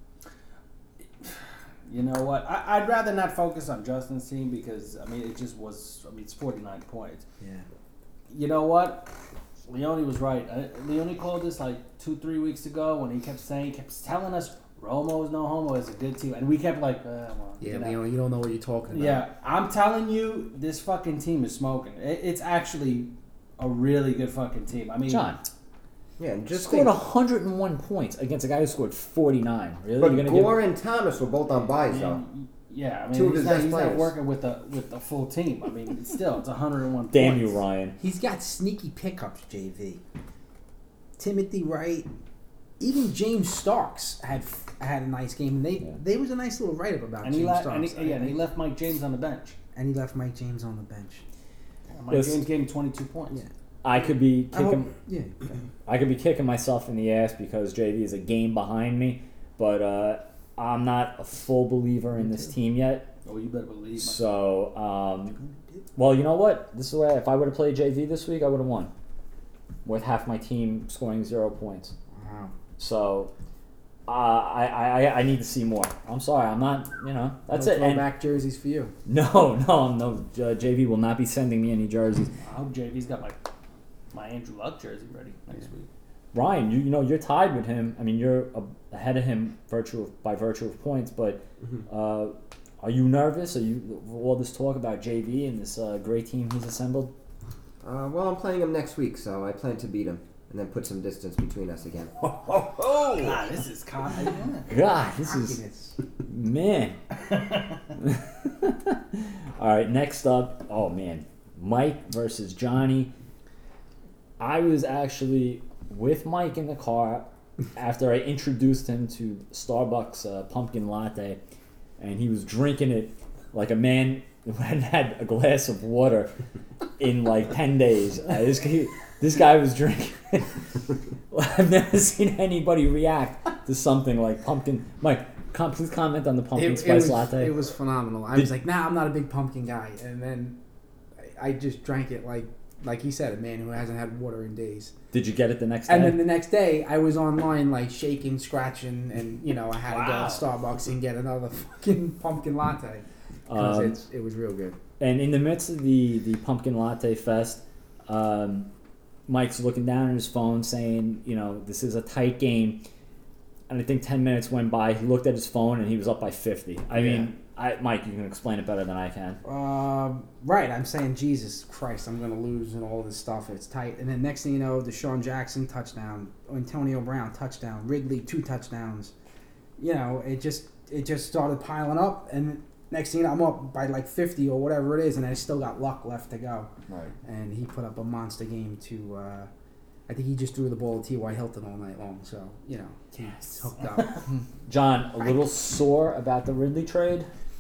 You know what? I, I'd rather not focus on Justin's team because I mean it just was. I mean it's forty-nine points. Yeah. You know what? Leone was right. I, Leone called this like two, three weeks ago when he kept saying, he kept telling us Romo is no homo is a good team, and we kept like, uh, well, Yeah, you know. Leon, you don't know what you're talking about. Yeah, I'm telling you, this fucking team is smoking. It, it's actually a really good fucking team. I mean, John. yeah, and just Scored think, one hundred one points against a guy who scored forty-nine. Really? but You're gonna Gore and Thomas were both on buys, though. and, yeah, I mean, Two of he's, his not, best he's not players. working with a with a full team. I mean, it's still, it's one hundred one Damn points. you, Ryan. He's got sneaky pickups, J V. Timothy Wright, even James Starks had had a nice game. They Yeah. they was a nice little write up about And he, James left, Starks. and, he, yeah, and he left Mike James on the bench. and he left Mike James on the bench. Mike Yes. James gave him twenty-two points. Yeah. I could be I hope, kicking. yeah. I could be kicking myself in the ass because J V is a game behind me, but uh, I'm not a full believer in this team yet. Oh, you better believe. My, So, um, well, you know what? This is the way. If I would have played J V this week, I would have won with half my team scoring zero points. Wow. So, uh, I, I I need to see more. I'm sorry. I'm not. You know, that's no it. And Throwback jerseys for you. no, no, no. Uh, J V will not be sending me any jerseys. I hope J V's got my my Andrew Luck jersey ready next week. Ryan, you you know you're tied with him. I mean, you're a, ahead of him virtue of, by virtue of points. But uh, are you nervous? Are you all this talk about J V and this uh, great team he's assembled? Uh, well, I'm playing him next week, so I plan to beat him and then put some distance between us again. God, this is con. Yeah. God, this is Cockiness. Man. All right, next up, oh man, Mike versus Johnny. I was actually with Mike in the car after I introduced him to Starbucks uh, pumpkin latte, and he was drinking it like a man who hadn't had a glass of water in like ten days. Uh, this, he, this guy was drinking. I've never seen anybody react to something like pumpkin. Mike, com- please comment on the pumpkin It, spice it was, latte. it was phenomenal. I Did- was like, nah, I'm not a big pumpkin guy. And then I, I just drank it like, like he said, a man who hasn't had water in days. Did you get it the next day? And then the next day, I was online like shaking, scratching, and you know I had Wow. to go to Starbucks and get another fucking pumpkin latte because Um, it's it was real good. And in the midst of the, the pumpkin latte fest, um, Mike's looking down at his phone saying, you know, this is a tight game. And I think ten minutes went by. He looked at his phone and he was up by fifty. I mean, I, Mike, you can explain it better than I can. Um, right, I'm saying Jesus Christ, I'm gonna lose and all this stuff. It's tight. And then next thing you know, Deshaun Jackson touchdown, Antonio Brown touchdown, Ridley two touchdowns. You know, it just it just started piling up, and next thing you know, I'm up by like fifty or whatever it is, and I still got Luck left to go. Right. And he put up a monster game to. Uh, I think he just threw the ball to T Y. Hilton all night long. So you know, he's hooked up. John, a little sore about the Ridley trade?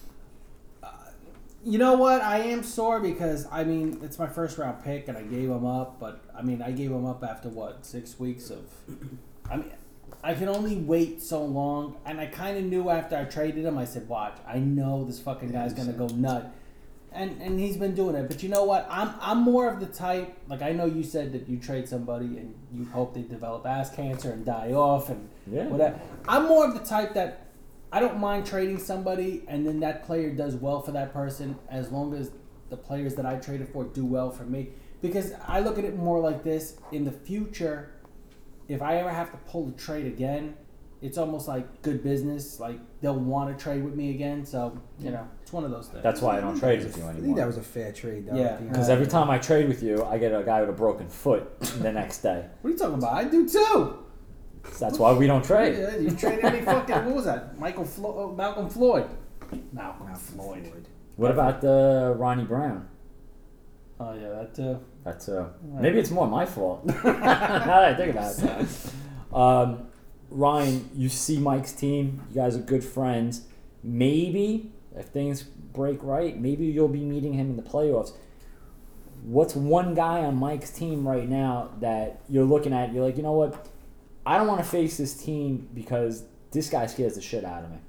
You know what? I am sore because I mean it's my first round pick and I gave him up, but I mean I gave him up after what six weeks of. I mean, I can only wait so long, and I kind of knew after I traded him. I said, "Watch, I know this fucking guy's gonna go nut," and and he's been doing it. But you know what? I'm I'm more of the type like I know you said that you trade somebody and you hope they develop ass cancer and die off and Yeah. whatever. I'm more of the type that. I don't mind trading somebody and then that player does well for that person as long as the players that I traded for do well for me. Because I look at it more like this. In the future, if I ever have to pull the trade again, it's almost like good business. Like they'll want to trade with me again. So, you know, it's one of those things. That's why I don't trade with you I think that anymore. was a fair trade, though. Yeah. at the end. Because every time I trade with you, I get a guy with a broken foot the next day. What are you talking about? I do too. So that's why we don't trade. Yeah, you traded me fucking, what was that? Michael Flo- uh, Malcolm Floyd. Malcolm, Malcolm Floyd. Floyd. What about uh, Ronnie Brown? Oh, yeah, that too. That's uh, maybe it's more my fault. Now that I think about it. Um, Ryan, you see Mike's team. You guys are good friends. Maybe if things break right, maybe you'll be meeting him in the playoffs. What's one guy on Mike's team right now that you're looking at? You're like, you know what? I don't want to face this team because this guy scares the shit out of me.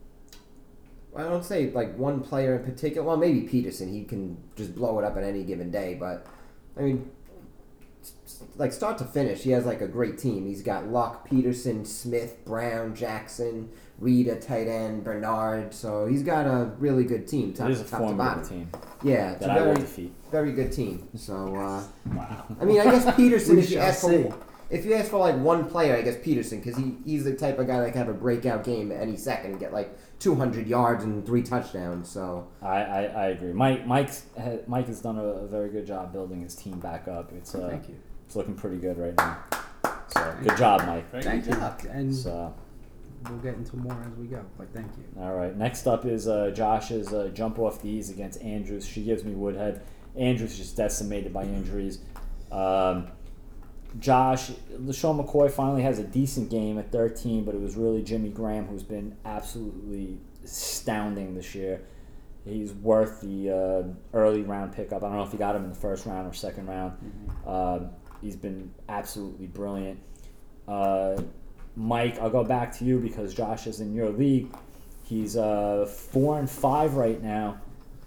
I don't say like one player in particular. Well, maybe Peterson. He can just blow it up at any given day. But I mean, like start to finish, he has like a great team. He's got Luck, Peterson, Smith, Brown, Jackson, Reed at tight end, Bernard. So he's got a really good team. Top, It is a top to formidable bottom. team Yeah, it's that a I will very, defeat. very good team. So uh, Wow. I mean, I guess Peterson. We if you shall ask see. for if you ask for like one player, I guess Peterson, because he, he's the type of guy that can have a breakout game any second and get like two hundred yards and three touchdowns. So I, I, I agree. Mike Mike's, ha- Mike has done a, a very good job building his team back up. It's uh, Thank you. it's looking pretty good right now. So good job, Mike. Very Thank good you. job. And So we'll get into more as we go. But thank you. all right. Next up is uh, Josh's uh, jump off these against Andrews. She gives me Woodhead. Andrews just decimated by injuries. Um, Josh, LaShawn McCoy finally has a decent game at thirteen, but it was really Jimmy Graham who's been absolutely astounding this year. He's worth the uh, early round pickup. I don't know if you got him in the first round or second round. Mm-hmm. Um, he's been absolutely brilliant. Uh, Mike, I'll go back to you because Josh is in your league. He's uh, four and five right now.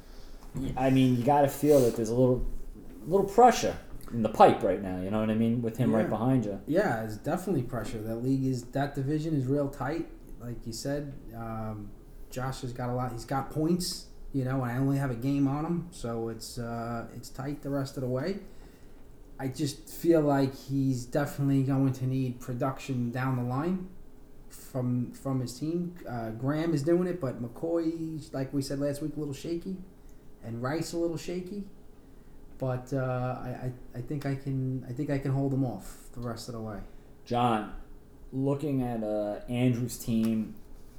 I mean, you got to feel that there's a little, little pressure in the pipe right now. You know what I mean? With him Yeah. right behind you. Yeah, it's definitely pressure. That league is that division is real tight, like you said. Um, Josh has got a lot. He's got points, you know, and I only have a game on him, so it's uh, it's tight the rest of the way. I just feel like he's definitely going to need production down the line from from his team. Uh, Graham is doing it, but McCoy, like we said last week, a little shaky, and Rice a little shaky. But uh, I, I I think I can I think I can hold them off the rest of the way. John, looking at uh, Andrew's team,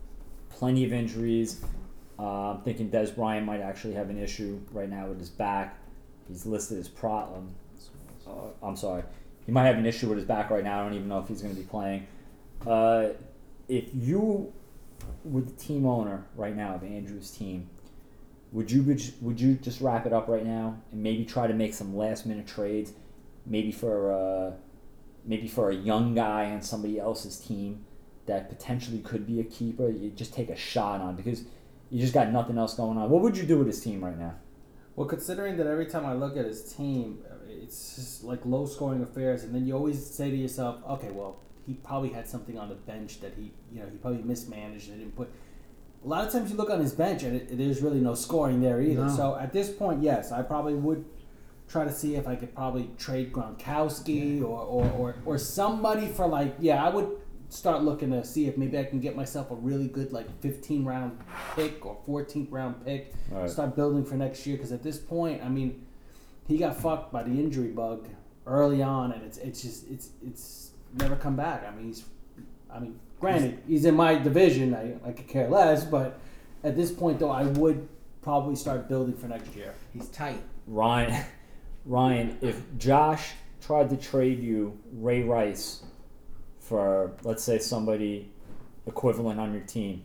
plenty of injuries. Uh, I'm thinking Des Bryant might actually have an issue right now with his back. He's listed as pro. Um, uh, I'm sorry. He might have an issue with his back right now. I don't even know if he's going to be playing. Uh, if you were the team owner right now of Andrew's team, would you would you just wrap it up right now and maybe try to make some last minute trades, maybe for uh, maybe for a young guy on somebody else's team that potentially could be a keeper? You just take a shot on because you just got nothing else going on. What would you do with his team right now? Well, considering that every time I look at his team, it's just like low scoring affairs, and then you always say to yourself, okay, well, he probably had something on the bench that he, you know, he probably mismanaged and didn't put. A lot of times you look on his bench and it, there's really no scoring there either. No. So at this point, yes, I probably would try to see if I could probably trade Gronkowski or, or, or, or somebody for like, yeah, I would start looking to see if maybe I can get myself a really good like fifteen round pick or fourteenth round pick. Right. Start building for next year because at this point, I mean, he got fucked by the injury bug early on, and it's it's just it's it's never come back. I mean, he's, I mean, granted, he's in my division. I I could care less, but at this point, though, I would probably start building for next year. He's tight. Ryan, Ryan, if Josh tried to trade you Ray Rice for, let's say, somebody equivalent on your team,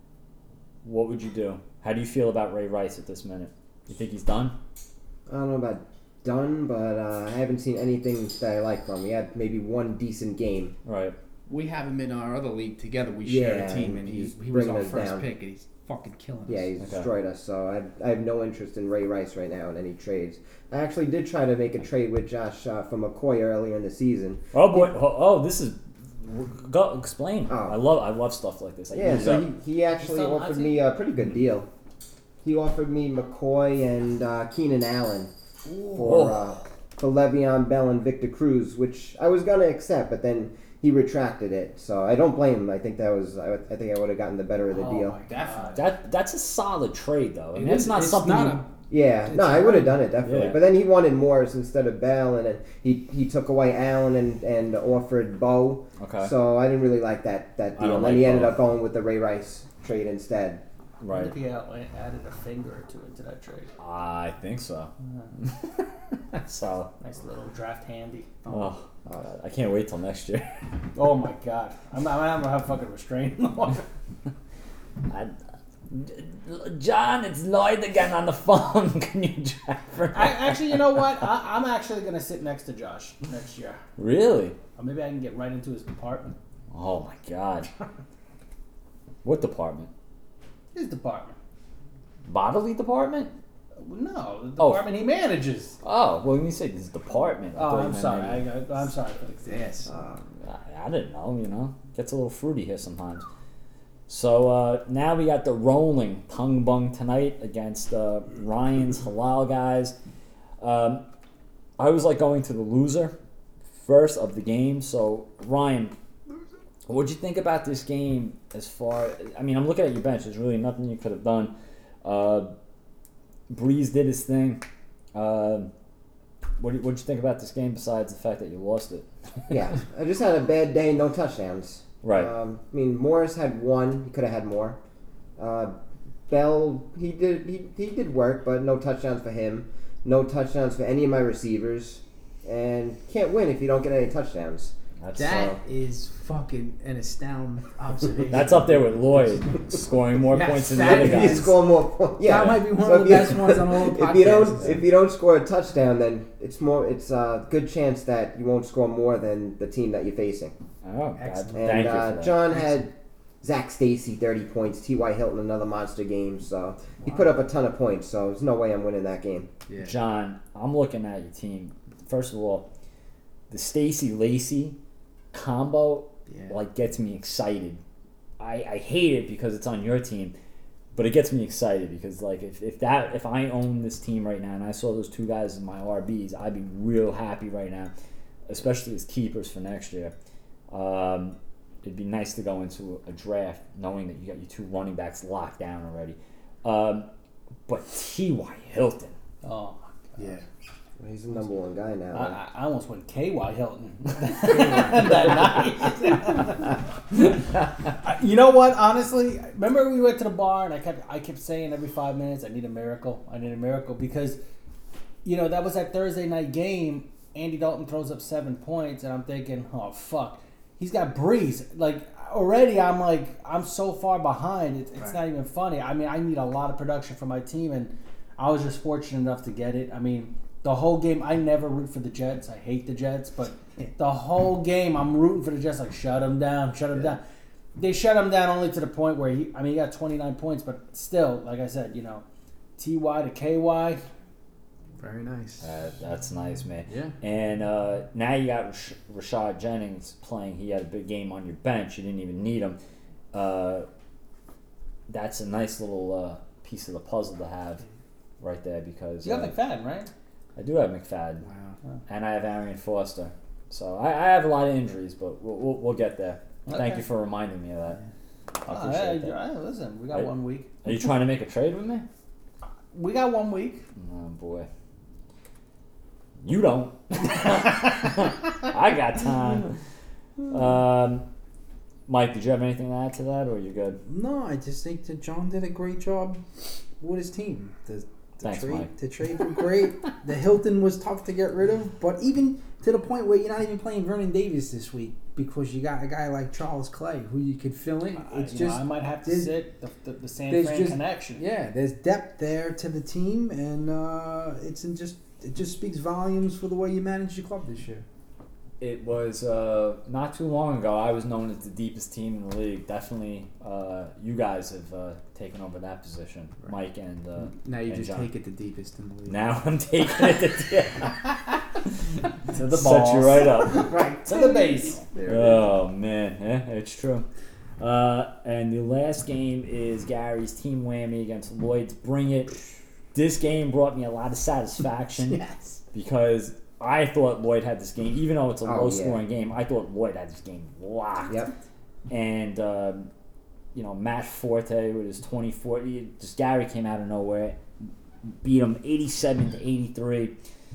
what would you do? How do you feel about Ray Rice at this minute? You think he's done? I don't know about done, but uh, I haven't seen anything that I like from him. He had maybe one decent game. Right. We have him in our other league together. We share Yeah, a team, and he's he's, he was bringing our us first down. pick, and he's fucking killing us. Yeah, he's Okay. destroyed us. So I, I have no interest in Ray Rice right now in any trades. I actually did try to make a trade with Josh uh, for McCoy earlier in the season. Oh boy! Oh, oh, this is. Go explain. Oh. I love I love stuff like this. I Yeah, use so up. he, he actually Still offered Nazi? me a pretty good deal. He offered me McCoy and uh, Keenan Allen for uh, for Le'Veon Bell and Victor Cruz, which I was gonna accept, but then he retracted it. So I don't blame him. I think that was I, I think I would have gotten the better of the Oh deal. my Definitely. God. That that's a solid trade though. I mean, It that's is- not it's something. not you, a- Yeah, It's no, I would have fine. done it definitely. Yeah. But then he wanted Morris instead of Bell, and then he, he took away Allen and, and offered Bo. Okay. So I didn't really like that, that I deal. don't And then like he ended Bo. up going with the Ray Rice trade instead. I wonder right. if he out- added a finger or two into that trade. I think so. So, Nice little draft handy. oh, uh, I can't wait till next year. Oh my God, I'm not, I'm gonna have fucking restraining order. I, John, it's Lloyd again on the phone. Can you drive for I, actually, you know what? I, I'm actually gonna sit next to Josh next year. Really? Or maybe I can get right into his department. Oh my God. What department? His department. Bodily department? No, the Oh. department he manages. Oh, well, when you say this department. I Oh, thought you I'm meant sorry. maybe- I, I, I'm sorry for the Yes. Uh, I, I didn't know, you know. Gets a little fruity here sometimes. So uh, now we got the rolling tongue bung tonight against uh, Ryan's Halal guys. Um, I was like going to the loser first of the game. So Ryan, what'd you think about this game? As far, I mean, I'm looking at your bench. There's really nothing you could have done. Uh, Breeze did his thing. Uh, what did you think about this game besides the fact that you lost it? yeah, I just had a bad day, no touchdowns. Right. Um, I mean, Morris had one. He could have had more. Uh, Bell, he did he, he did work, but no touchdowns for him. No touchdowns for any of my receivers. And can't win if you don't get any touchdowns. That's, That uh, is fucking an astounding observation. that's up there with Lloyd scoring more Yes, points than the that other If you guys. score more points, yeah. That might be one So of the if you- best ones on all the If you don't, podcasts. if you don't score a touchdown, then it's more. It's a good chance that you won't score more than the team that you're facing. Oh, God. Excellent. Thank And you for uh, that. John had Zach Stacy thirty points, T Y Hilton another monster game. So he put up a ton of points. So there's no way I'm winning that game. Yeah. John, I'm looking at your team. First of all, the Stacy Lacey combo Yeah. like gets me excited. I, I hate it because it's on your team, but it gets me excited because like if, if that if I own this team right now and I saw those two guys as my R Bs, I'd be real happy right now, especially as keepers for next year. Um, it'd be nice to go into a draft knowing that you got your two running backs locked down already. Um, but T Y Hilton, Oh my God. Yeah. Well, he's the number one guy now. I, I almost went K Y Hilton that night. You know what? Honestly, remember we went to the bar and I kept I kept saying every five minutes, I need a miracle. I need a miracle because, you know, that was that Thursday night game. Andy Dalton throws up seven points, and I'm thinking, oh fuck, he's got Breeze. Like already, I'm like I'm so far behind. It's, it's Right. not even funny. I mean, I need a lot of production from my team, and I was just fortunate enough to get it. I mean. The whole game, I never root for the Jets. I hate the Jets, but the whole game, I'm rooting for the Jets. Like, shut them down, shut them Yeah. down. They shut him down only to the point where he, I mean, he got twenty-nine points, but still, like I said, you know, T Y to K Y. Very nice. Uh, that's nice, man. Yeah. And uh, now you got Rash- Rashad Jennings playing. He had a big game on your bench. You didn't even need him. Uh, that's a nice little uh, piece of the puzzle to have right there because You got uh, McFadden, right? I do have McFadden. Wow. And I have Arian Foster. So I, I have a lot of injuries, but we'll, we'll, we'll get there. Thank Okay. you for reminding me of that. I Oh, appreciate hey, that. hey, listen, we got Right. one week. Are you trying to make a trade with me? We got one week. Oh, boy. You don't. I got time. Um, Mike, did you have anything to add to that, or you good? No, I just think that John did a great job with his team. The, the Thanks, trade, Mike. The trade was great. The Hilton was tough to get rid of, but even to the point where you're not even playing Vernon Davis this week because you got a guy like Charles Clay who you could fill in. I, It's you know, just I might have to there's- sit the, the, the San there's Fran just- connection. yeah, there's depth there to the team, and uh, it's in just it just speaks volumes for the way you manage your club this year. It was uh, not too long ago. I was known as the deepest team in the league. Definitely, uh, you guys have uh, taken over that position, Right. Mike and uh, Now you and just John. take it the deepest in the league. Now I'm taking it to, To the set balls. you right up. Right. To the base. Oh man, yeah, it's true. Uh, and the last game is Gary's team whammy against Lloyd's Bring It. This game brought me a lot of satisfaction Yes. because I thought Lloyd had this game, even though it's a Oh, low-scoring game. I thought Lloyd had this game locked. Yep. And um, you know, Matt Forte with his twenty-four, he- just Gary came out of nowhere, beat him eighty-seven to eighty-three.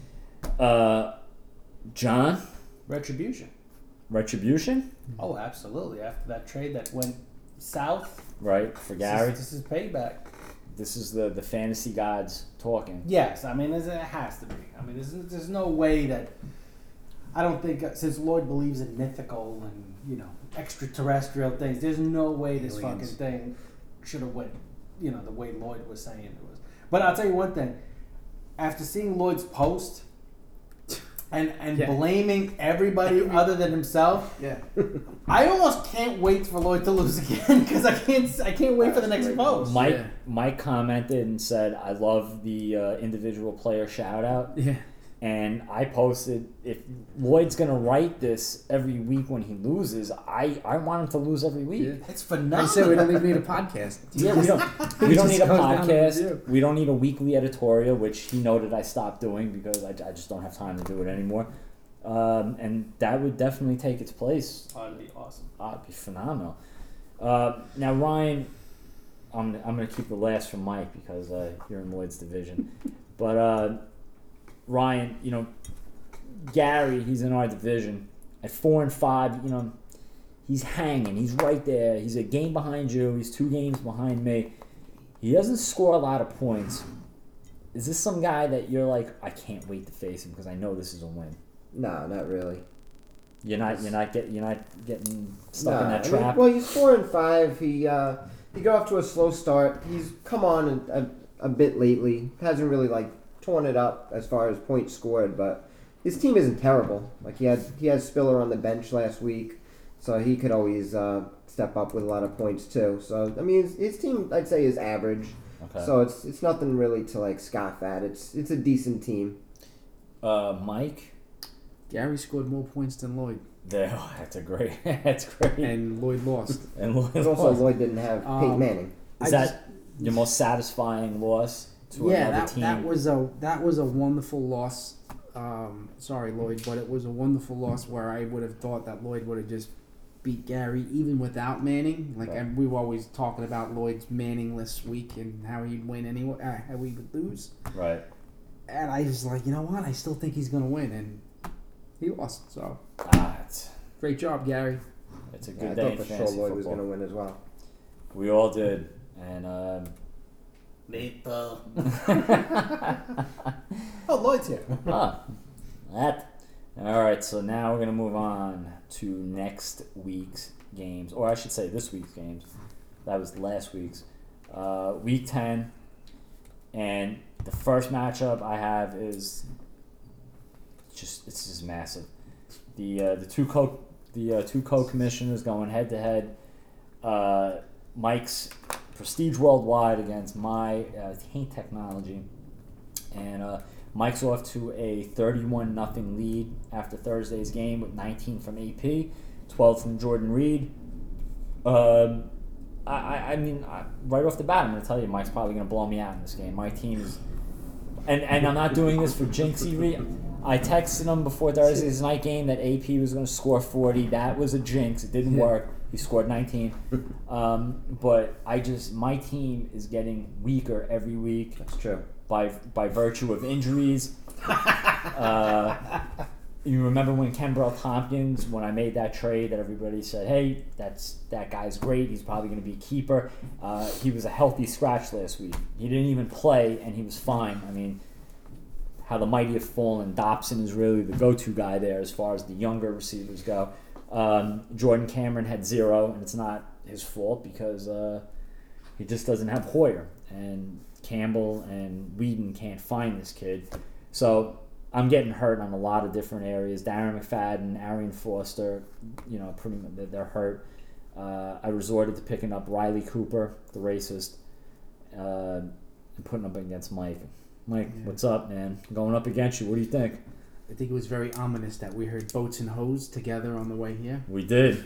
Uh, John, Retribution. retribution, Oh, absolutely. After that trade that went south, right? For Gary, this is, this is payback. this is the the fantasy gods talking. Yes, I mean there's- it has to be. I mean, there's there's no way that I don't think uh, since Lloyd believes in mythical and you know extraterrestrial things, there's no way this Aliens. fucking thing should have went you know the way Lloyd was saying it was. But I'll tell you one thing: after seeing Lloyd's post and and Yeah. blaming everybody other than himself, Yeah. I almost can't wait for Lloyd to lose again because I can't I can't wait for the next post. Mike Yeah. Mike commented and said, "I love the uh, individual player shout out." Yeah. And I posted, if Lloyd's gonna write this every week when he loses, I, I want him to lose every week. Yeah. It's I phenomenal. said we don't even need a podcast. Yeah, we don't we don't just need a goes down to podcast. review. We don't need a weekly editorial, which he noted I stopped doing because I, I just don't have time to do it anymore. Um, and that would definitely take its place. Oh, it'd be awesome. Oh, it'd be phenomenal. Uh, now, Ryan, I'm, I'm going to keep the last from Mike because uh, you're in Lloyd's division. But, uh, Ryan, you know, Gary, he's in our division. At four and five, you know, he's hanging. He's right there. He's a game behind you. He's two games behind me. He doesn't score a lot of points. Is this some guy that you're like, I can't wait to face him because I know this is a win? No, not really. You're not. You're not getting. You're not getting stuck in Nah, that I mean, trap. well, he's four and five. He uh, he got off to a slow start. He's come on a, a, a bit lately. Hasn't really like torn it up as far as points scored, but his team isn't terrible. Like he had he had Spiller on the bench last week, so he could always uh, step up with a lot of points too. So I mean, his, his team I'd say is average. Okay. So it's it's nothing really to like scoff at. It's it's a decent team. Uh, Mike. Gary scored more points than Lloyd, There, oh, that's a great. That's great. and Lloyd lost. And Lloyd But also lost. Lloyd didn't have Peyton Um, Manning. Is I that just- your most satisfying loss to yeah, another that, team? that was a that was a wonderful loss. Um, sorry, Lloyd, but it was a wonderful loss where I would have thought that Lloyd would have just beat Gary even without Manning. Like Right. and we were always talking about Lloyd's Manningless week and how he'd win anyway, uh, how he would lose. right. and I was like, you know what? I still think he's going to win, and he lost. So Ah, it's, great job, Gary. it's a Yeah, good I day thought in for sure fantasy Lloyd was football. going to win as well. We all did, and um, Maple. Oh, Lloyd's here. ah, that. All right, so now we're gonna move on to next week's games, or I should say this week's games. That was last week's. Uh, week ten, and the first matchup I have is just it's just massive. The uh, the two co the uh, two co-commissioners going head to head. Uh, Mike's Prestige Worldwide against my uh, Taint Technology, and uh, Mike's off to a thirty-one nothing lead after Thursday's game with nineteen from A P, twelve from Jordan Reed. Um, I, I, I mean, I, right off the bat, I'm going to tell you, Mike's probably going to blow me out in this game. My team is, and and I'm not doing this for jinxy reasons. I texted him before Thursday's night game that A P was going to score forty. That was a jinx. It didn't Yeah. work. He scored nineteen. Um, but I just, my team is getting weaker every week That's true. by by virtue of injuries. uh, you remember when Kenbrell Tompkins, when I made that trade, that everybody said, "Hey, that's that guy's great. He's probably going to be a keeper." Uh, he was a healthy scratch last week. He didn't even play, and he was fine. I mean, how the mighty have fallen. Dobson is really the go-to guy there as far as the younger receivers go. Um, Jordan Cameron had zero, and it's not his fault because uh, he just doesn't have Hoyer, and Campbell and Whedon can't find this kid. So I'm getting hurt on a lot of different areas. Darren McFadden, Arian Foster, you know, pretty much they're- they're hurt. Uh, I resorted to picking up Riley Cooper, the racist, uh, and putting him up against Mike. Mike, Yeah. what's up, man? Going up against you. What do you think? I think it was very ominous that we heard boats and hose together on the way here. We did.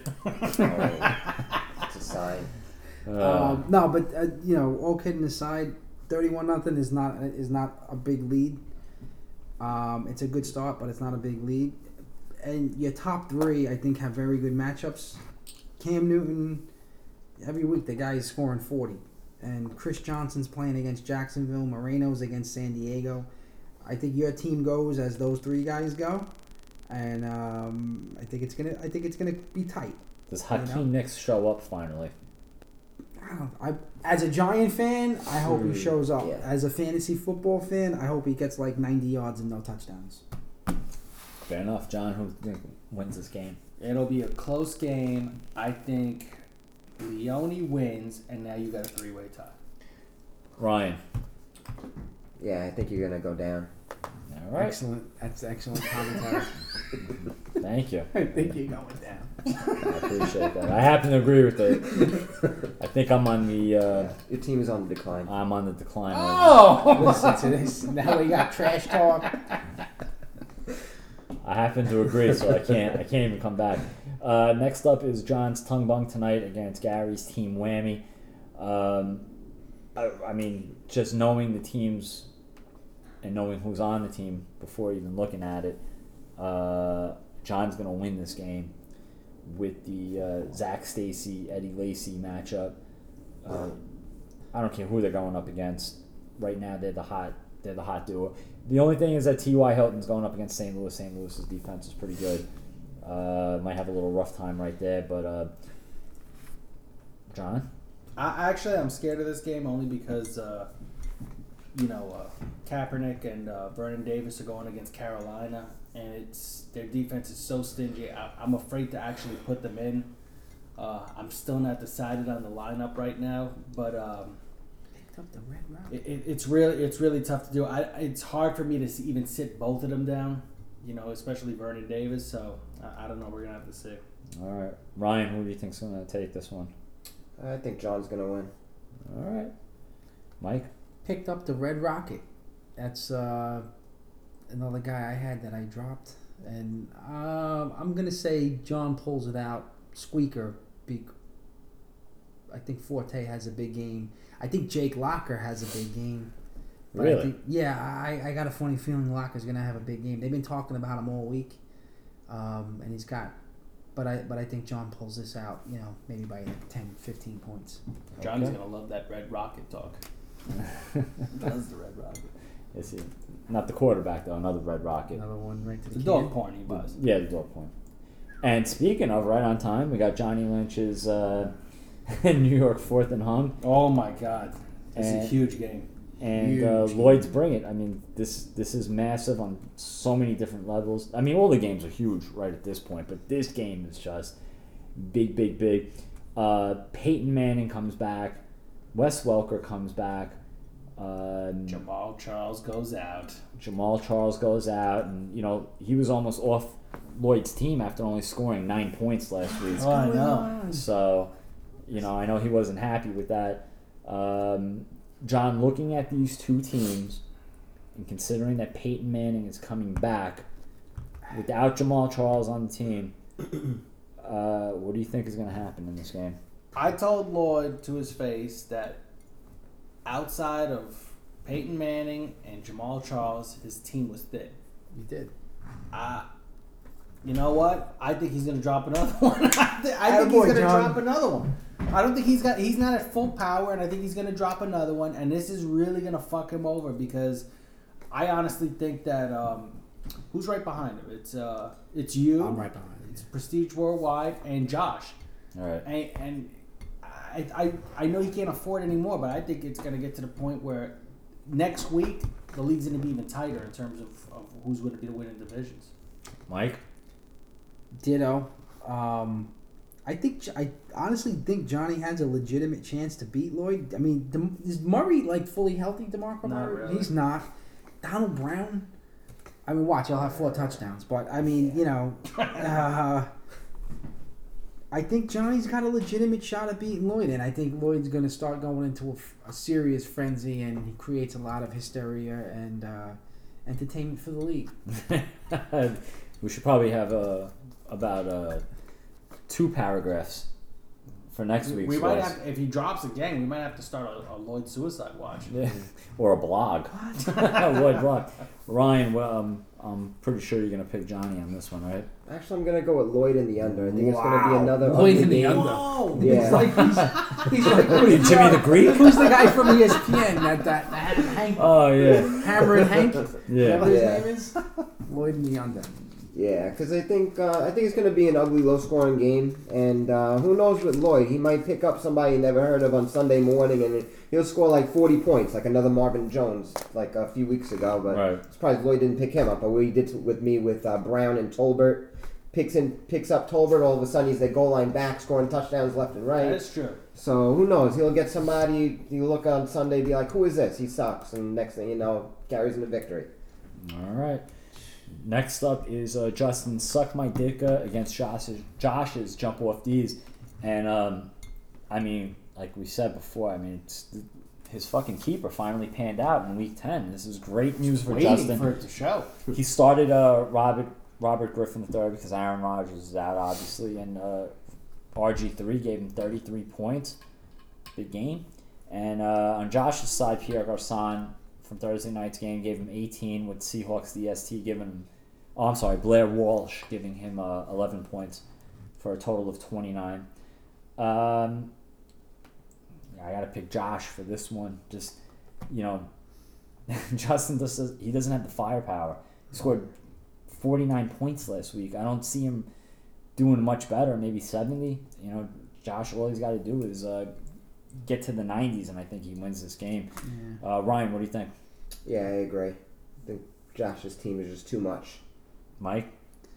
Oh, it's a sign. Uh, Um, no, but uh, you know, all kidding aside, thirty-one nothing is not is not a big lead. Um, it's a good start, but it's not a big lead. And your top three, I think, have very good matchups. Cam Newton, every week the guy is scoring forty, and Chris Johnson's playing against Jacksonville. Moreno's against San Diego. I think your team goes as those three guys go, and um, I think it's gonna I think it's gonna be tight. does you Hakeem know? Nicks show up finally? I don't, I, as a Giant fan, I hope he Hmm, shows up. yeah. As a fantasy football fan, I hope he gets like ninety yards and no touchdowns. Fair enough, John. Who think wins this game? It'll be a close game. I think Leone wins, and now you got a three-way tie. Ryan. Yeah, I think you're going to go down. All right. Excellent. That's excellent commentary. Thank you. I think you're going down. I appreciate that. I happen to agree with it. I think I'm on the uh, Your team is on the decline. I'm on the decline. Right now. Oh, listen to this. Now we got trash talk. I happen to agree, so I can't I can't even come back. Uh, next up is John's tongue bung tonight against Gary's team whammy. Um, I, I mean, just knowing the teams and knowing who's on the team before even looking at it, uh, John's gonna win this game with the uh, Zach Stacy Eddie Lacy matchup. Uh, I don't care who they're going up against. Right now, they're the hot they're the hot duo. The only thing is that T Y. Hilton's going up against Saint Louis. Saint Louis's defense is pretty good. Uh, might have a little rough time right there, but uh, John. I actually I'm scared of this game only because uh, you know uh, Kaepernick and uh, Vernon Davis are going against Carolina, and it's their defense is so stingy. I, I'm afraid to actually put them in. Uh, I'm still not decided on the lineup right now, but um, Picked up the red route. it, it, it's really it's really tough to do. I it's hard for me to s- even sit both of them down, you know, especially Vernon Davis. So I, I don't know. We're gonna have to see. All right, Ryan. Who do you think's going to take this one? I think John's going to win. All right, Mike. Picked up the red rocket. That's uh, another guy I had that I dropped, and um, I'm gonna say John pulls it out. Squeaker. Big. I think Forte has a big game. I think Jake Locker has a big game. But I Really? think, yeah, I, I got a funny feeling Locker's gonna have a big game. They've been talking about him all week, um, and he's got. But I but I think John pulls this out. You know, maybe by like ten, fifteen points. John's Okay. gonna love that Red Rocket talk. That's the Red Rocket. Is he, not the quarterback though, another Red Rocket. Another one right to the, The can. dog porn he buys. Yeah, the dog point. And speaking of right on time, we got Johnny Lynch's uh, New York fourth and hung, Oh my God, it's a And- huge game. and uh, Huge. Lloyd's bring it. I mean, this this is massive on so many different levels. I mean, all the games are huge right at this point, but this game is just big, big, big. Uh, Peyton Manning comes back. Wes Welker comes back. Uh, Jamal Charles goes out. Jamal Charles goes out, and you know he was almost off Lloyd's team after only scoring nine points last week. Oh, I know. So, you know, I know he wasn't happy with that. Um, John, looking at these two teams and considering that Peyton Manning is coming back without Jamal Charles on the team, uh, what do you think is going to happen in this game? I told Lloyd to his face that outside of Peyton Manning and Jamal Charles, his team was thin. You did. Uh, you know what? I think he's going to drop another one. I, th- I think Attaboy, he's going to John. drop another one. I don't think he's got. He's not at full power, and I think he's going to drop another one. And this is really going to fuck him over because I honestly think that um, who's right behind him? It's uh, it's you. I'm right behind him. It's Prestige Worldwide and Josh. All right. And, and I, I I know he can't afford anymore, but I think it's going to get to the point where next week the league's going to be even tighter in terms of, of who's going to be the winning divisions. Mike? Ditto. Um, I think I honestly think Johnny has a legitimate chance to beat Lloyd. I mean, De- is Murray like fully healthy? DeMarco Not Murray? really. He's not. Donald Brown. I mean, watch. He'll have four touchdowns, but I mean, you know, uh, I think Johnny's got a legitimate shot at beating Lloyd, and I think Lloyd's going to start going into a, f- a serious frenzy, and he creates a lot of hysteria and uh, entertainment for the league. We should probably have uh, about uh, two paragraphs for next We, week's we might list. have, if he drops again, we might have to start a, a Lloyd suicide watch. Yeah. Or a blog. Lloyd blog. Ryan, well, um, I'm pretty sure you're going to pick Johnny on this one, right? Actually, I'm gonna go with Lloyd in the under. I think it's gonna be Wow. another Lloyd ugly in the game. under. Whoa! Yeah. He's like he's, he's like What are you, Jimmy the Greek? Who's the guy from E S P N? That that, that Hank Oh, yeah. Hammer and Hank. Yeah. Whatever his Yeah. name is. Lloyd in the under. Yeah, because I think uh, I think it's gonna be an ugly, low-scoring game, and uh, who knows with Lloyd? He might pick up somebody you never heard of on Sunday morning, and he'll score like forty points, like another Marvin Jones, like a few weeks ago. But Right. I'm surprised Lloyd didn't pick him up. But what he did with me with uh, Brown and Tolbert, picks in, picks up Tolbert. All of a sudden, he's the goal line back, scoring touchdowns left and right. That's true. So who knows? He'll get somebody. You look on Sunday, be like, "Who is this? He sucks," and next thing you know, carries him to victory. All right. Next up is uh, Justin Suck My Dicka against Josh's, Josh's Jump Off D's. And, um, I mean, like we said before, I mean, it's, his fucking keeper finally panned out in week ten. This is great news for Waiting Justin. for it to show. He started uh, Robert Robert Griffin the third because Aaron Rodgers is out, obviously, and uh, R G three gave him thirty-three points. Big game. And uh, on Josh's side, Pierre Garcon from Thursday night's game gave him eighteen, with Seahawks D S T giving him, oh, I'm sorry, Blair Walsh giving him uh, eleven points for a total of twenty-nine. Um, I got to pick Josh for this one. Just, you know, Justin just does, he doesn't have the firepower. He scored forty-nine points last week. I don't see him doing much better, maybe seventy. You know, Josh, all he's got to do is uh, get to the nineties, and I think he wins this game. Yeah. Uh, Ryan, what do you think? Yeah, I agree. I think Josh's team is just too much. Mike?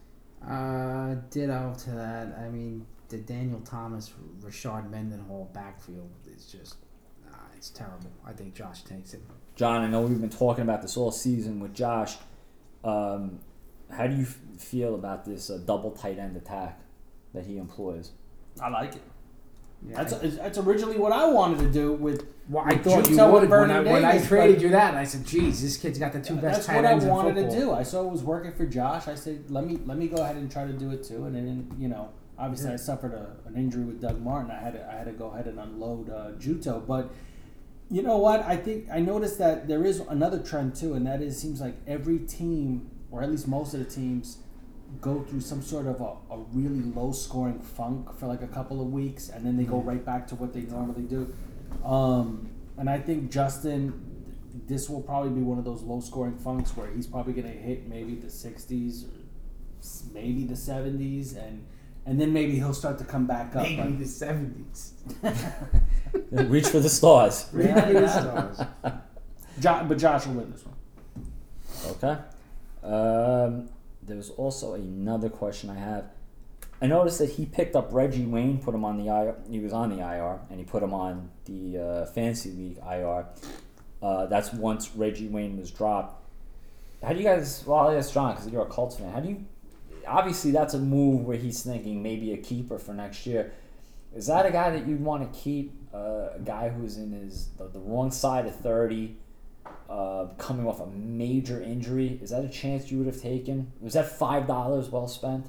Uh, ditto to that. I mean, the Daniel Thomas, Rashard Mendenhall backfield is just, uh, it's terrible. I think Josh takes it. John, I know we've been talking about this all season with Josh. Um, how do you f- feel about this uh, double tight end attack that he employs? I like it. Yeah, That's I, that's originally what I wanted to do with. well, I with thought you Juto would and when I, Bernie when I Davis, traded but- you that. I said, "Geez, this kid's got the two best That's tight what I ends in wanted to football." do. I saw it was working for Josh. I said, let me let me go ahead and try to do it too. And then, you know, obviously Yeah. I suffered a, an injury with Doug Martin. I had to, I had to go ahead and unload uh, Juto. But you know what? I think I noticed that there is another trend too, and that is seems like every team, or at least most of the teams, go through some sort of a, a really low scoring funk for like a couple of weeks, and then they go right back to what they normally do. Um, and I think Justin, this will probably be one of those low scoring funks where he's probably going to hit maybe the sixties or s- maybe the seventies, and and then maybe he'll start to come back up. Maybe the seventies. Reach for the stars. Yeah, Maybe the yeah. stars. Jo- but Josh will win this one. Okay. Um, there's also another question I have. I noticed that he picked up Reggie Wayne, put him on the I R. He was on the I R, and he put him on the uh, Fantasy League I R. Uh, that's once Reggie Wayne was dropped. How do you guys? Well, I'll ask John because you're a Colts fan. How do you? Obviously, that's a move where he's thinking maybe a keeper for next year. Is that a guy that you'd want to keep? Uh, a guy who's in his the, the wrong side of thirty, uh, coming off a major injury. Is that a chance you would have taken? Was that five dollars well spent?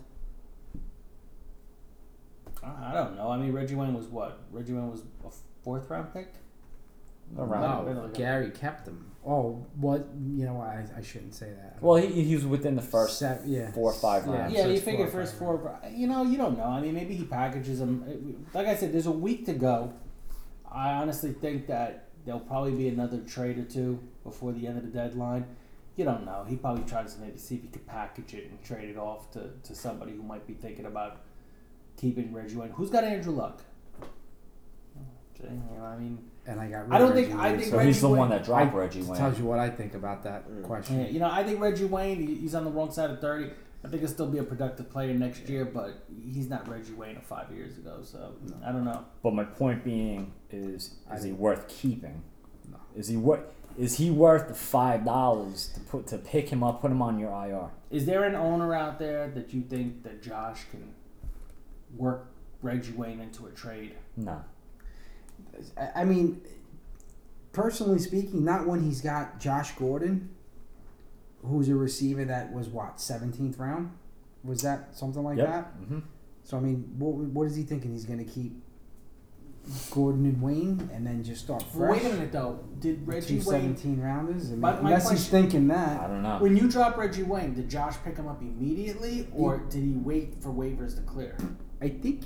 I I don't know. I mean, Reggie Wayne was what? Reggie Wayne was a fourth round pick? Around. Might have No, been like a- Gary kept him. Oh, what? You know, I I shouldn't say that. Well, he, he was within the first Se- yeah. four or five Yeah. rounds. Yeah, you First figure four or first five four. You know, you don't know. I mean, maybe he packages them. Like I said, there's a week to go. I honestly think that there'll probably be another trade or two before the end of the deadline. You don't know. He probably tries to maybe see if he could package it and trade it off to, to somebody who might be thinking about keeping Reggie Wayne. Who's got Andrew Luck? You know, I mean, And I got rid I don't of think- Reggie I Wayne, think So so he's the Reggie one Wayne- that dropped I- Reggie Wayne. tells you what I think about that Mm. question. yeah, you know, I think Reggie Wayne, he- he's on the wrong side of thirty. I think he'll still be a productive player next year, but he's not Reggie Wayne of five years ago. So I don't know. But my point being is, I is he think- worth keeping? No. Is he worth? Is he worth the five dollars to put to pick him up, put him on your I R? Is there an owner out there that you think that Josh can work Reggie Wayne into a trade? No. I I mean, personally speaking, not when he's got Josh Gordon, who's a receiver that was what seventeenth round. Was that something like Yep. that? Mm-hmm. So I mean, what what is he thinking? He's going to keep Gordon and Wayne and then just start fresh. Well, wait a minute though. Did Reggie Two Wayne? seventeen rounders. I mean, My- my unless he's question- thinking I that. don't know. When you drop Reggie Wayne, did Josh pick him up immediately, or did he wait for waivers to clear? I think.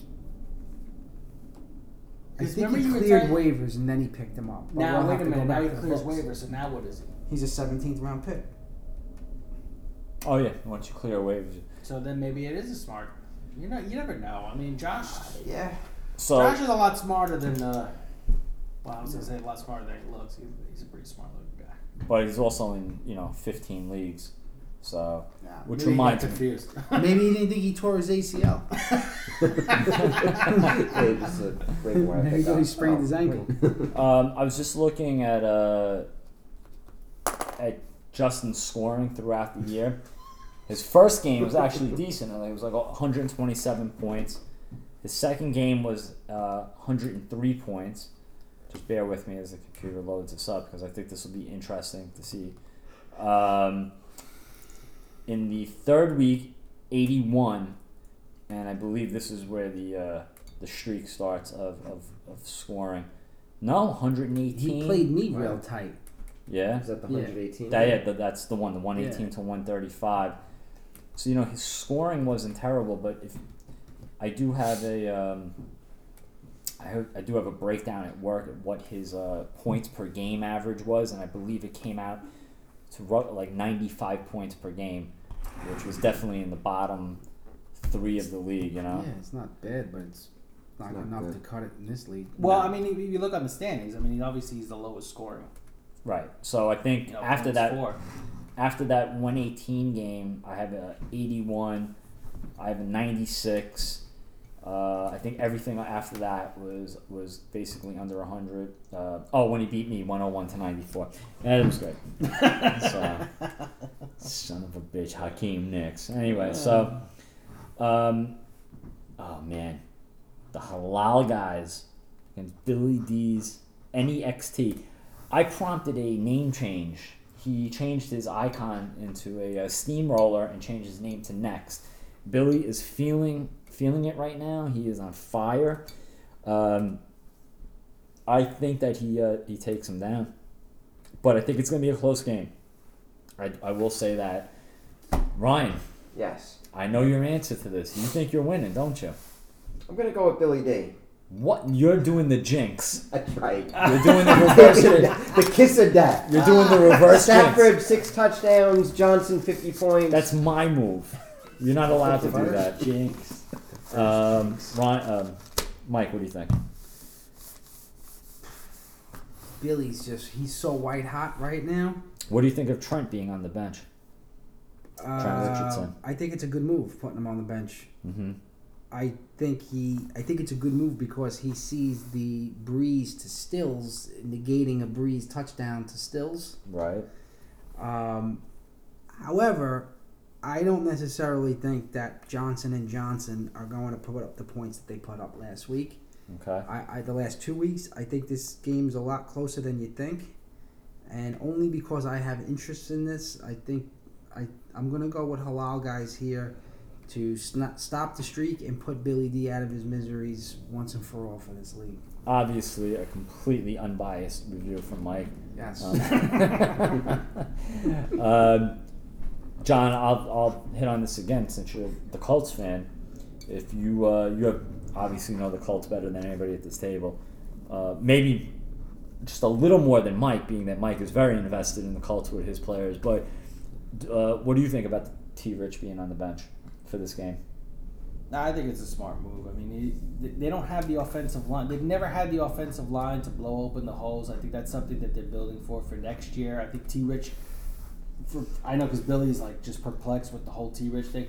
I 'Cause think remember he you were cleared telling- waivers and then he picked him up. But Now we'll wait have a to go minute. Now back he to the clears books. waivers, so now what is he? He's a seventeenth round pick. Oh yeah, once you clear waivers. So then maybe it is a smart. You know, you never know. I mean, Josh. Yeah. So Josh is a lot smarter than. Uh, well, I was gonna say a lot smarter than he looks. He's, he's a pretty smart looking guy. but he's also in you know fifteen leagues. So Nah, which Maybe he got reminds me. confused. Maybe he didn't think he tore his A C L. Hey, just a break where I Maybe pick he up. sprained Oh, his ankle. Um, I was just looking at uh at Justin's scoring throughout the year. His first game was actually decent. It was like one hundred twenty-seven points. His second game was uh, one hundred three points. Just bear with me as the computer loads this up because I think this will be interesting to see. Um, in the third week, eighty-one, and I believe this is where the uh, the streak starts of, of, of scoring. No, one hundred eighteen. He played me real Wow. tight. Yeah. Is that the Yeah. one hundred eighteen? That, yeah, that, that's the one, the one eighteen Yeah. to one thirty-five. So, you know, his scoring wasn't terrible, but if I do have a, um, I, ho- I do have a breakdown at work at what his uh, points per game average was, and I believe it came out to ru- like ninety-five points per game, which was definitely in the bottom three of the league, you know? Yeah, it's not bad, but it's not, It's not enough good. to cut it in this league. Well, No. I mean, if you look on the standings, I mean, obviously he's the lowest scoring. Right. So I think You know, after points that, for. after that one eighteen game, I have a eighty-one, I have a ninety-six. Uh, I think everything after that was was basically under one hundred. Uh, oh, when he beat me, one oh one to ninety-four. That was good. so, son of a bitch, Hakeem Nicks. Anyway, so, um, oh man, the Halal guys against Billy D's N E X T. I prompted a name change. He changed his icon into a, a steamroller and changed his name to Next. Billy is feeling feeling it right now. He is on fire. Um, I think that he uh, he takes him down, but I think it's going to be a close game. I, I will say that. Ryan, Yes. I know your answer to this. You think you're winning, don't you? I'm gonna go with Billy D. What? You're doing the jinx. That's right. You're doing the reverse jinx. The kiss of death. You're doing the reverse jinx. Stafford, six touchdowns. Johnson, fifty points. That's my move. You're not allowed to do that. Jinx. Um, Ron, um, Mike, what do you think? Billy's just, he's so white hot right now. What do you think of Trent being on the bench? Uh, Richardson. I think it's a good move putting him on the bench. Mm-hmm. I think he. I think it's a good move because he sees the Breeze to Stills negating a Breeze touchdown to Stills. Right. Um, however, I don't necessarily think that Johnson and Johnson are going to put up the points that they put up last week. Okay. I, I the last two weeks, I think this game's a lot closer than you think, and only because I have interest in this, I think I I'm gonna go with Halal guys here to sn- stop the streak and put Billy D out of his miseries once and for all for this league. Obviously, a completely unbiased review from Mike. Yes. Um, um, John, I'll I'll hit on this again since you're the Colts fan. If you uh, you have obviously know the Colts better than anybody at this table, uh, maybe just a little more than Mike, being that Mike is very invested in the Colts with his players. But uh, what do you think about T. Rich being on the bench for this game? I think it's a smart move. I mean, he, they don't have the offensive line. They've never had the offensive line to blow open the holes. I think that's something that they're building for for next year. I think T. Rich, for, I know because Billy's like just perplexed with the whole T. Rich thing.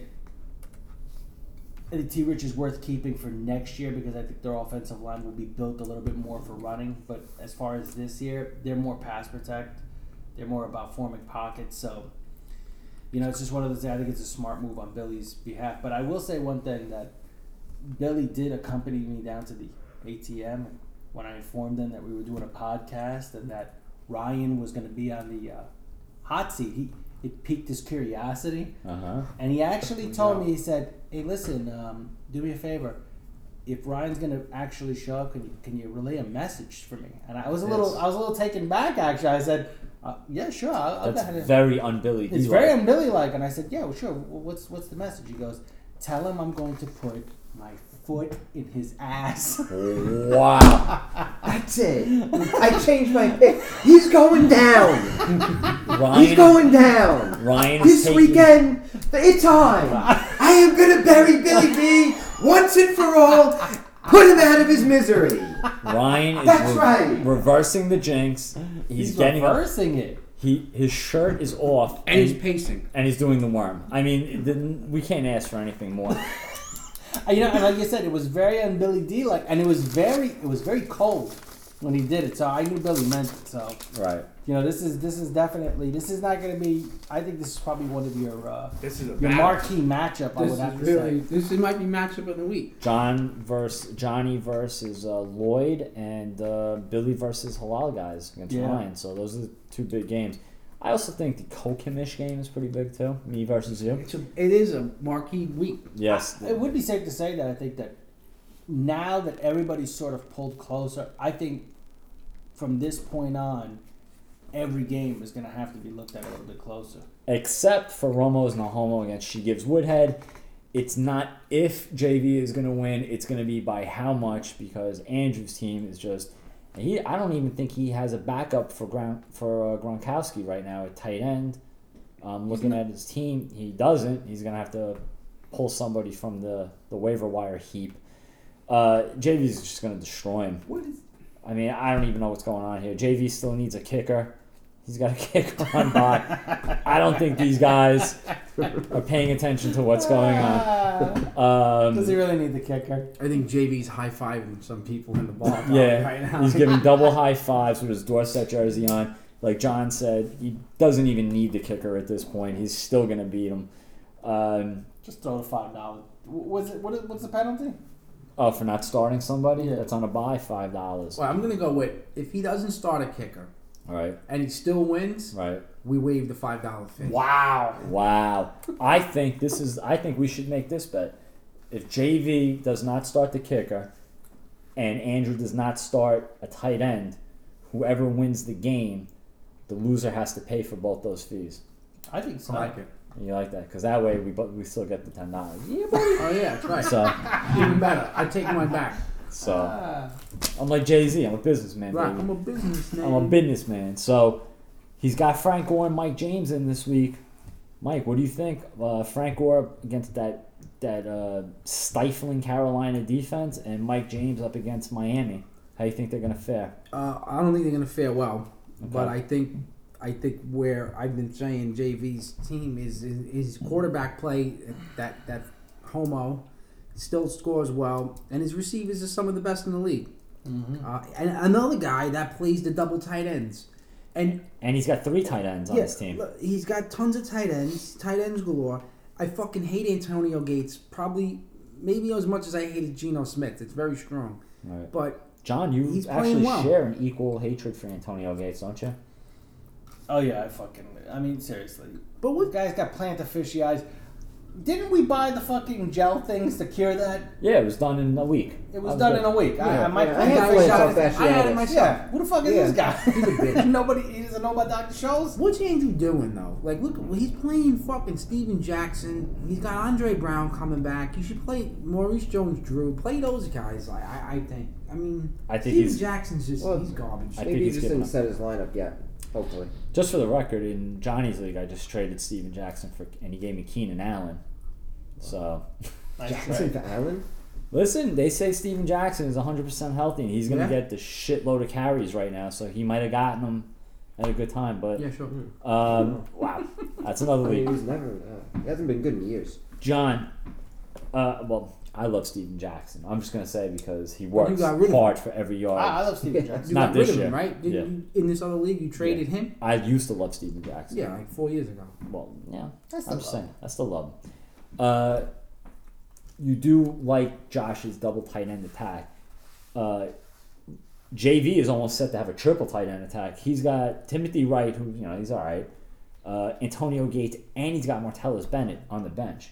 I think T. Rich is worth keeping for next year because I think their offensive line will be built a little bit more for running. But as far as this year, they're more pass protect. They're more about forming pockets. So, you know, it's just one of those things. I think it's a smart move on Billy's behalf. But I will say one thing, that Billy did accompany me down to the A T M when I informed them that we were doing a podcast and that Ryan was going to be on the uh, hot seat. He it piqued his curiosity. Uh-huh. And he actually told me, he said, hey, listen, um, do me a favor. If Ryan's going to actually show up, can you, can you relay a message for me? And I was a little, Yes. I was a little taken back, actually. I said, uh, yeah, sure. I'll, I'll go ahead That's and- very un-Billy. It's D very like. un-Billy-like. And I said, yeah, well, sure. Well, what's what's the message? He goes, tell him I'm going to put my foot in his ass. Wow. That's it. I changed my pick. He's going down. Ryan, He's going down. Ryan is This taking, weekend, it's on. I am going to bury Billy B once and for all. Put him out of his misery. Ryan is That's re- right. reversing the jinx. He's, He's getting up. reversing it. He his shirt is off, And he's pacing. and he's doing the worm. I mean, the, we can't ask for anything more. Uh, You know, and like you said, it was very un-Billy D-like, and it was very, it was very cold when he did it. So I knew Billy meant it. So Right. you know, this is this is definitely this is not going to be. I think this is probably one of your uh, This is a your battle. marquee matchup. I This would have is to really. say. This might be matchup of the week. John versus Johnny versus uh, Lloyd, and uh, Billy versus Halal guys against Yeah. Ryan. So those are the two big games. I also think the Kokimish game is pretty big too. Me versus you. It's a, it is a marquee week. Yes. It would be safe to say that I think that now that everybody's sort of pulled closer, I think from this point on, every game is going to have to be looked at a little bit closer. Except for Romo's Nahomo against She Gives Woodhead. It's not if J V is going to win, it's going to be by how much, because Andrew's team is just he. I don't even think he has a backup for Gron, for uh, Gronkowski right now at tight end. Um, looking at his team, he doesn't. He's going to have to pull somebody from the, the waiver wire heap. Uh, J V's just going to destroy him. What is? I mean, I don't even know what's going on here. J V still needs a kicker. He's got a kicker on by. I don't think these guys are paying attention to what's going on. Um, Does he really need the kicker? I think J V's high fiving some people in the ball yeah, right now. he's giving double high fives with his Dorset jersey on. Like John said, he doesn't even need the kicker at this point. He's still going to beat him. Um, Just throw the five dollars. What's it? What is, what's the penalty? oh, for not starting somebody Yeah. that's on a bye, five dollars. Well, I'm gonna go with if he doesn't start a kicker All right, and he still wins, right. we waive the five dollar fee. Wow. Wow. I think this is I think we should make this bet. If J V does not start the kicker and Andrew does not start a tight end, whoever wins the game, the loser has to pay for both those fees. I think so. I like it. You like that? Because that way we bo- we still get the ten dollars. Yeah, buddy. Oh yeah, that's right. So Even better. I take mine back. So Ah. I'm like Jay-Z. I'm a businessman, Right, baby. I'm a businessman. I'm a businessman. So he's got Frank Gore and Mike James in this week. Mike, what do you think? Uh, Frank Gore against that that uh, stifling Carolina defense, and Mike James up against Miami. How do you think they're gonna fare? Uh, I don't think they're gonna fare well, Okay. but I think I think where I've been saying J V's team is is, is quarterback play. That that Homo still scores well, and his receivers are some of the best in the league. Mm-hmm. Uh, and another guy that plays the double tight ends, and And he's got three tight ends on yeah, his team. look, he's got tons of tight ends, tight ends galore. I fucking hate Antonio Gates, probably maybe as much as I hated Geno Smith. It's very strong, Right. but John, you He's playing actually well. share an equal hatred for Antonio Gates, don't you? Oh yeah, I fucking. I mean, seriously. but The what? guy's got plantar fasciitis. Didn't we buy the fucking gel things to cure that? Yeah, it was done in a week. It was That done good. in a week. I, Yeah, I, my yeah, I plantar had fasciitis- plantar I had it fasciitis. myself. Yeah, who the fuck is Yeah. this guy? He's a bitch. Nobody, he doesn't know about Doctor Scholl's. What's Andrew doing though? Like, look, he's playing fucking Steven Jackson. He's got Andre Brown coming back. You should play Maurice Jones-Drew. Play those guys. I, I, I think. I mean, I think Steven he's- Jackson's just Well, he's garbage. I think Maybe he he's just giving didn't up. set his lineup yet. Hopefully. Just for the record, in Johnny's league, I just traded Steven Jackson for, and he gave me Keenan Allen. So, Nice Jackson try. to Allen? listen, they say Steven Jackson is one hundred percent healthy, and he's going to Yeah. get the shitload of carries right now. So he might have gotten them at a good time. But Yeah, sure. um, wow, that's another I league. mean, he's never. Uh, he hasn't been good in years. John, uh, well, I love Steven Jackson. I'm just going to say because he Well, you works got rid of hard for every yard. I, I love Steven Jackson. You Not got rid this of him, year. right? Did Yeah. you, in this other league, you traded him. I used to love Steven Jackson. Yeah, like four years ago. Well, yeah. I still I'm just love saying. I still love him. Uh, you do like Josh's double tight end attack. Uh, J V is almost set to have a triple tight end attack. He's got Timothy Wright, who, you know, he's all right. Uh, Antonio Gates, and he's got Martellus Bennett on the bench.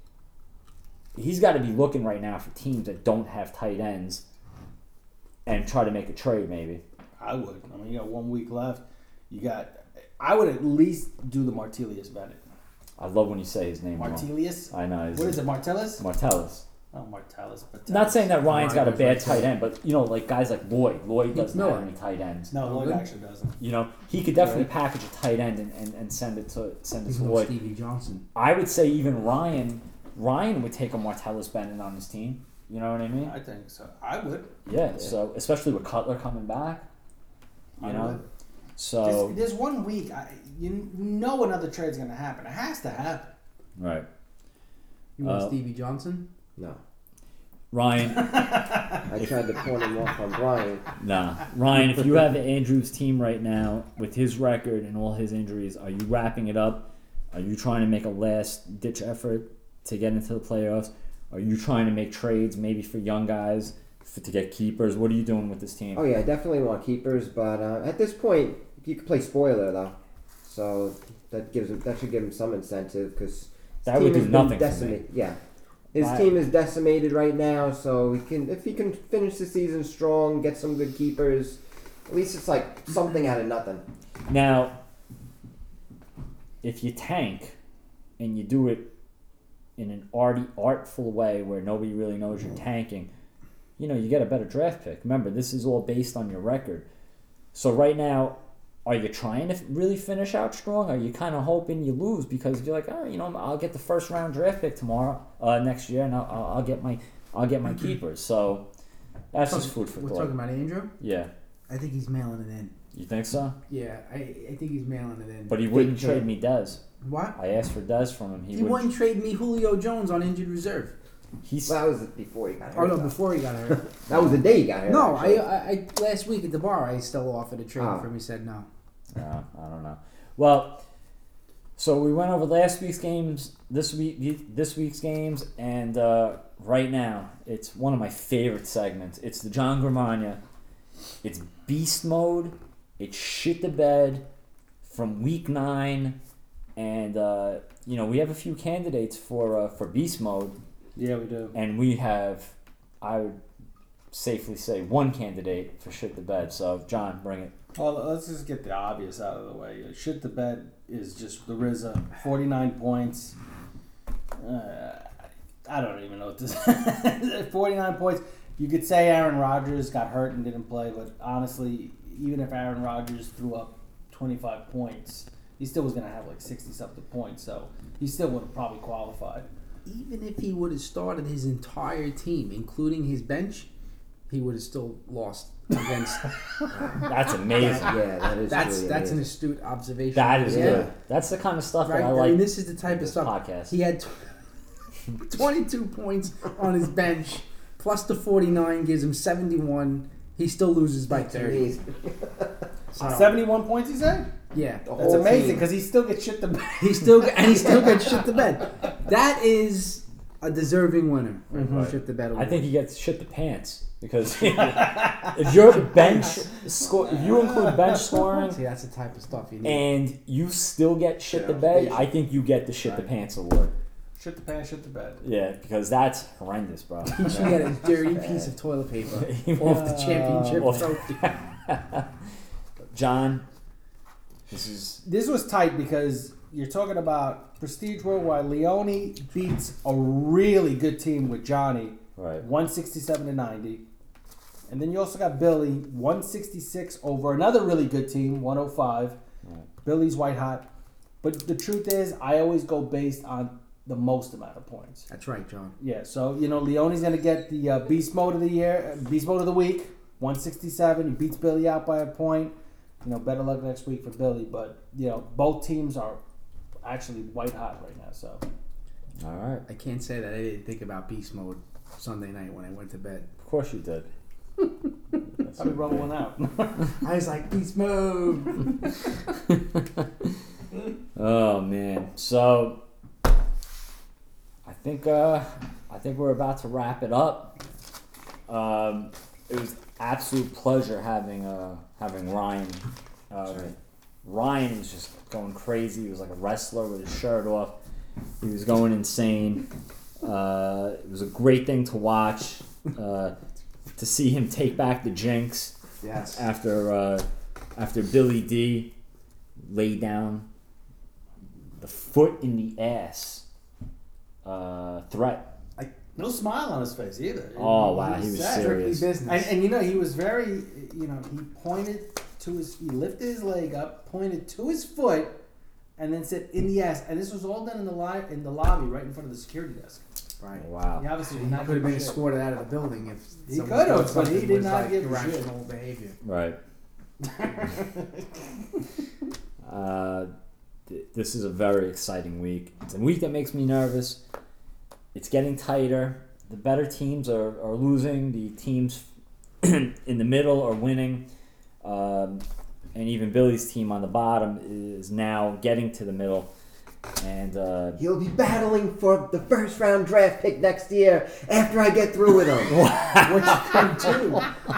He's got to be looking right now for teams that don't have tight ends and try to make a trade, maybe. I would. I mean, you got one week left. You got. I would at least do the Martelius Bennett. I love when you say his name wrong. Martelius. I know. What is it? Martellus? Martellus. Oh, Martellus. Martellus. Not saying that Ryan's got a Ryan bad was tight end, but you know, like guys like Lloyd. Lloyd doesn't Miller. have any tight ends. No, Lloyd Good. actually doesn't. You know, he could definitely package a tight end and, and, and send it to send it He's to no Lloyd. Stevie Johnson. I would say even Ryan Ryan would take a Martellus Bennett on his team. You know what I mean? I think so. I would. Yeah. So especially with Cutler coming back, you I know. would. So There's, there's one week. I, you know another trade's going to happen. It has to happen. right, You want Uh, Stevie Johnson? No. Ryan. I tried to pawn him off on Brian. Nah, Ryan. If you have Andrew's team right now with his record and all his injuries, are you wrapping it up? Are you trying to make a last ditch effort to get into the playoffs? Are you trying to make trades maybe for young guys for, to get keepers? What are you doing with this team? Oh yeah, I definitely want keepers, but uh, at this point, you could play spoiler though, so that gives him, that should give him some incentive because That would do nothing for me. Yeah, his I- team is decimated right now, so he can if he can finish the season strong, get some good keepers. At least it's like something out of nothing. Now, if you tank and you do it in an arty, artful way where nobody really knows you're tanking, you know, you get a better draft pick. Remember, this is all based on your record. So right now, are you trying to really finish out strong? Are you kind of hoping you lose because you're like, oh, you know, I'll get the first round draft pick tomorrow, uh, next year, and I'll, I'll I'll get my I'll get my keepers. So that's just food for We're thought. talking about Andrew. Yeah, I think he's mailing it in. you think so? Yeah, I, I think he's mailing it in. But he wouldn't Big trade trade. me Dez. What? I asked for Dez from him. He, He would. wouldn't trade me Julio Jones on injured reserve. He's Well, that was before he got hurt. Oh no, though. before he got hurt. That was the day he got hurt. no, I, actually. I, I last week at the bar I still offered a trade Oh. for him. He said no. Uh, I don't know. Well, so we went over last week's games, this week, this week's games, and uh, right now it's one of my favorite segments. It's the John Gramagna. It's beast mode. It's shit the bed from week nine, and uh, you know we have a few candidates for uh, for beast mode, Yeah, we do. and we have, I would safely say, one candidate for shit the bed. So John, bring it. Well, let's just get the obvious out of the way. Shit the bed is just the R Z A, forty-nine points. Uh, I don't even know what this forty-nine points. you could say Aaron Rodgers got hurt and didn't play, but honestly, even if Aaron Rodgers threw up twenty-five points, he still was going to have like sixty-something points, so he still would have probably qualified. Even if he would have started his entire team, including his bench, he would have still lost against. That's amazing. Yeah, that is That's really that's an amazing. astute observation. That is Yeah. good. That's the kind of stuff Right? that I I like. mean, this is the type of this stuff. podcast. He had twenty-two points on his bench, plus the forty-nine gives him seventy-one. He still loses by That's thirty. amazing. So, seventy-one points, he said? yeah, The That's whole amazing team. because he still gets shit to bed. he still and he still gets shit to bed. That is a deserving winner. Right. Shit to bed. I think he gets shit the pants because if your bench score, if you include bench scoring See, that's the type of stuff you need. and you still get shit the Yeah. bed, I think you get the shit the Right. pants award. Shit the pants, shit the bed. Yeah, because that's horrendous, bro. He should get a dirty piece of toilet paper off the championship Off- trophy. John, this is This was tight because you're talking about Prestige Worldwide. Leone beats a really good team with Johnny, right. one sixty-seven to ninety. And then you also got Billy, one sixty-six over another really good team, one oh five. Right. Billy's white hot. But the truth is, I always go based on the most amount of points. That's right, John. Yeah, so, you know, Leone's going to get the uh, Beast Mode of the year, uh, Beast Mode of the week, one sixty-seven. He beats Billy out by a point. You know, better luck next week for Billy. But, you know, both teams are actually white hot right now, so. All right. I can't say that I didn't think about beast mode Sunday night when I went to bed. Of course you did. Let me roll one out. I was like, beast mode. Oh man. So I think uh I think we're about to wrap it up. Um it was absolute pleasure having uh having Ryan. Uh, Right. Ryan was just going crazy. He was like a wrestler with his shirt off. He was going insane. Uh, it was a great thing to watch. Uh, to see him take back the jinx Yes. after uh, after Billy D laid down the foot in the ass uh, threat. No smile on his face either. Oh wow, he was sad. serious. business. And, and you know, he was very, you know, he pointed to his, he lifted his leg up, pointed to his foot, and then said in the ass. And this was all done in the li- in the lobby, right in front of the security desk. Right. Wow. He obviously He did not could have give a been shit. escorted out of the building if He someone could have, thought but he something did was not like give a irrational behavior. Right. uh, th- this is a very exciting week. It's a week that makes me nervous. It's getting tighter. The better teams are, are losing. The teams in the middle are winning. Um, and even Billy's team on the bottom is now getting to the middle. And uh, He'll be battling for the first round draft pick next year after I get through with him. Which you can do.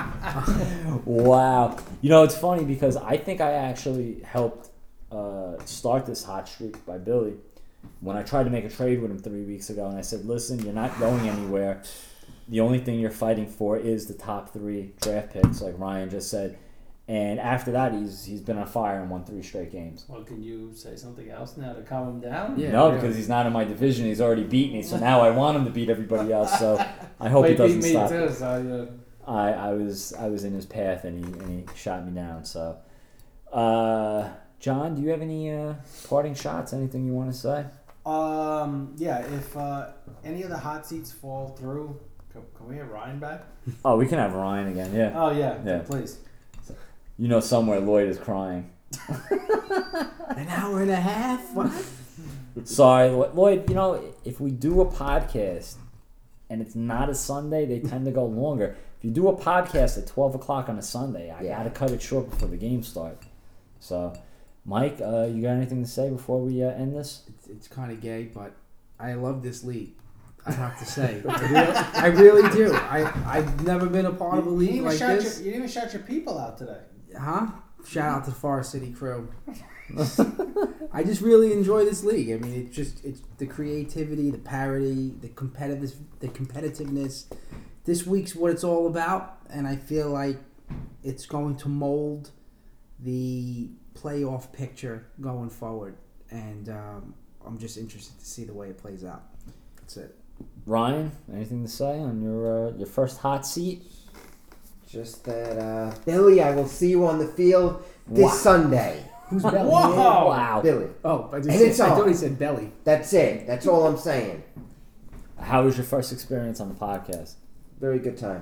wow. You know, it's funny because I think I actually helped uh, start this hot streak by Billy. When I tried to make a trade with him three weeks ago, and I said, listen, you're not going anywhere. The only thing you're fighting for is the top three draft picks, like Ryan just said. And after that, he's he's been on fire and won three straight games. Well, can you say something else now to calm him down? Yeah. no, really. because he's not in my division. He's already beat me. So now I want him to beat everybody else. So I hope Well, he doesn't beat me stop. too, so, uh, I, I was I was in his path and he and he shot me down. So, uh, John, do you have any uh, parting shots? Anything you want to say? Um, yeah, if uh, any of the hot seats fall through, can, can we have Ryan back? Oh, we can have Ryan again. Yeah, Oh, yeah, Yeah. please. you know somewhere Lloyd is crying. An hour and a half? What? Sorry, Lo- Lloyd. You know, if we do a podcast and it's not a Sunday, they tend to go longer. If you do a podcast at twelve o'clock on a Sunday, I Yeah. gotta cut it short before the game start. So, Mike, uh, you got anything to say before we uh, end this? It's, it's kind of gay, but I love this league. I have to say. I really, I really do. I, I've never been a part of a You didn't league even like shout this. Your, you didn't even shout your people out today. Huh? Shout out to Forest City Crew. I just really enjoy this league. I mean, it's just it's the creativity, the parody, the competitive, the competitiveness. This week's what it's all about, and I feel like it's going to mold the playoff picture going forward. And um, I'm just interested to see the way it plays out. That's it. Ryan, anything to say on your uh, your first hot seat? Just that, uh, Billy, I will see you on the field this Wow. Sunday. Who's Belly? Whoa! Wow. Billy. Oh, I, just And said, it's I on. thought he said belly. That's it. That's all I'm saying. How was your first experience on the podcast? Very good time.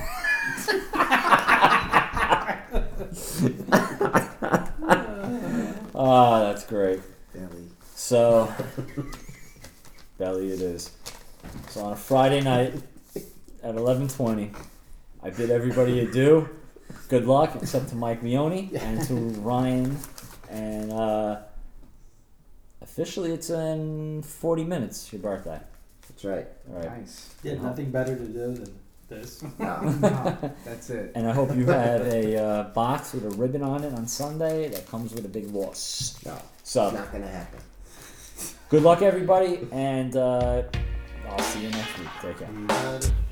Ah, that's great. Belly. So, belly it is. So on a Friday night at eleven twenty, I bid everybody adieu. Good luck, except to Mike Leone and to Ryan. And uh, officially, it's in forty minutes. Your birthday. That's right. All right. Nice. Yeah, nothing better to do than this. No. No. That's it. And I hope you have a uh, box with a ribbon on it on Sunday that comes with a big loss. No. So, It's not going to happen. good luck, everybody, and uh, I'll see you next week. Take care. Uh,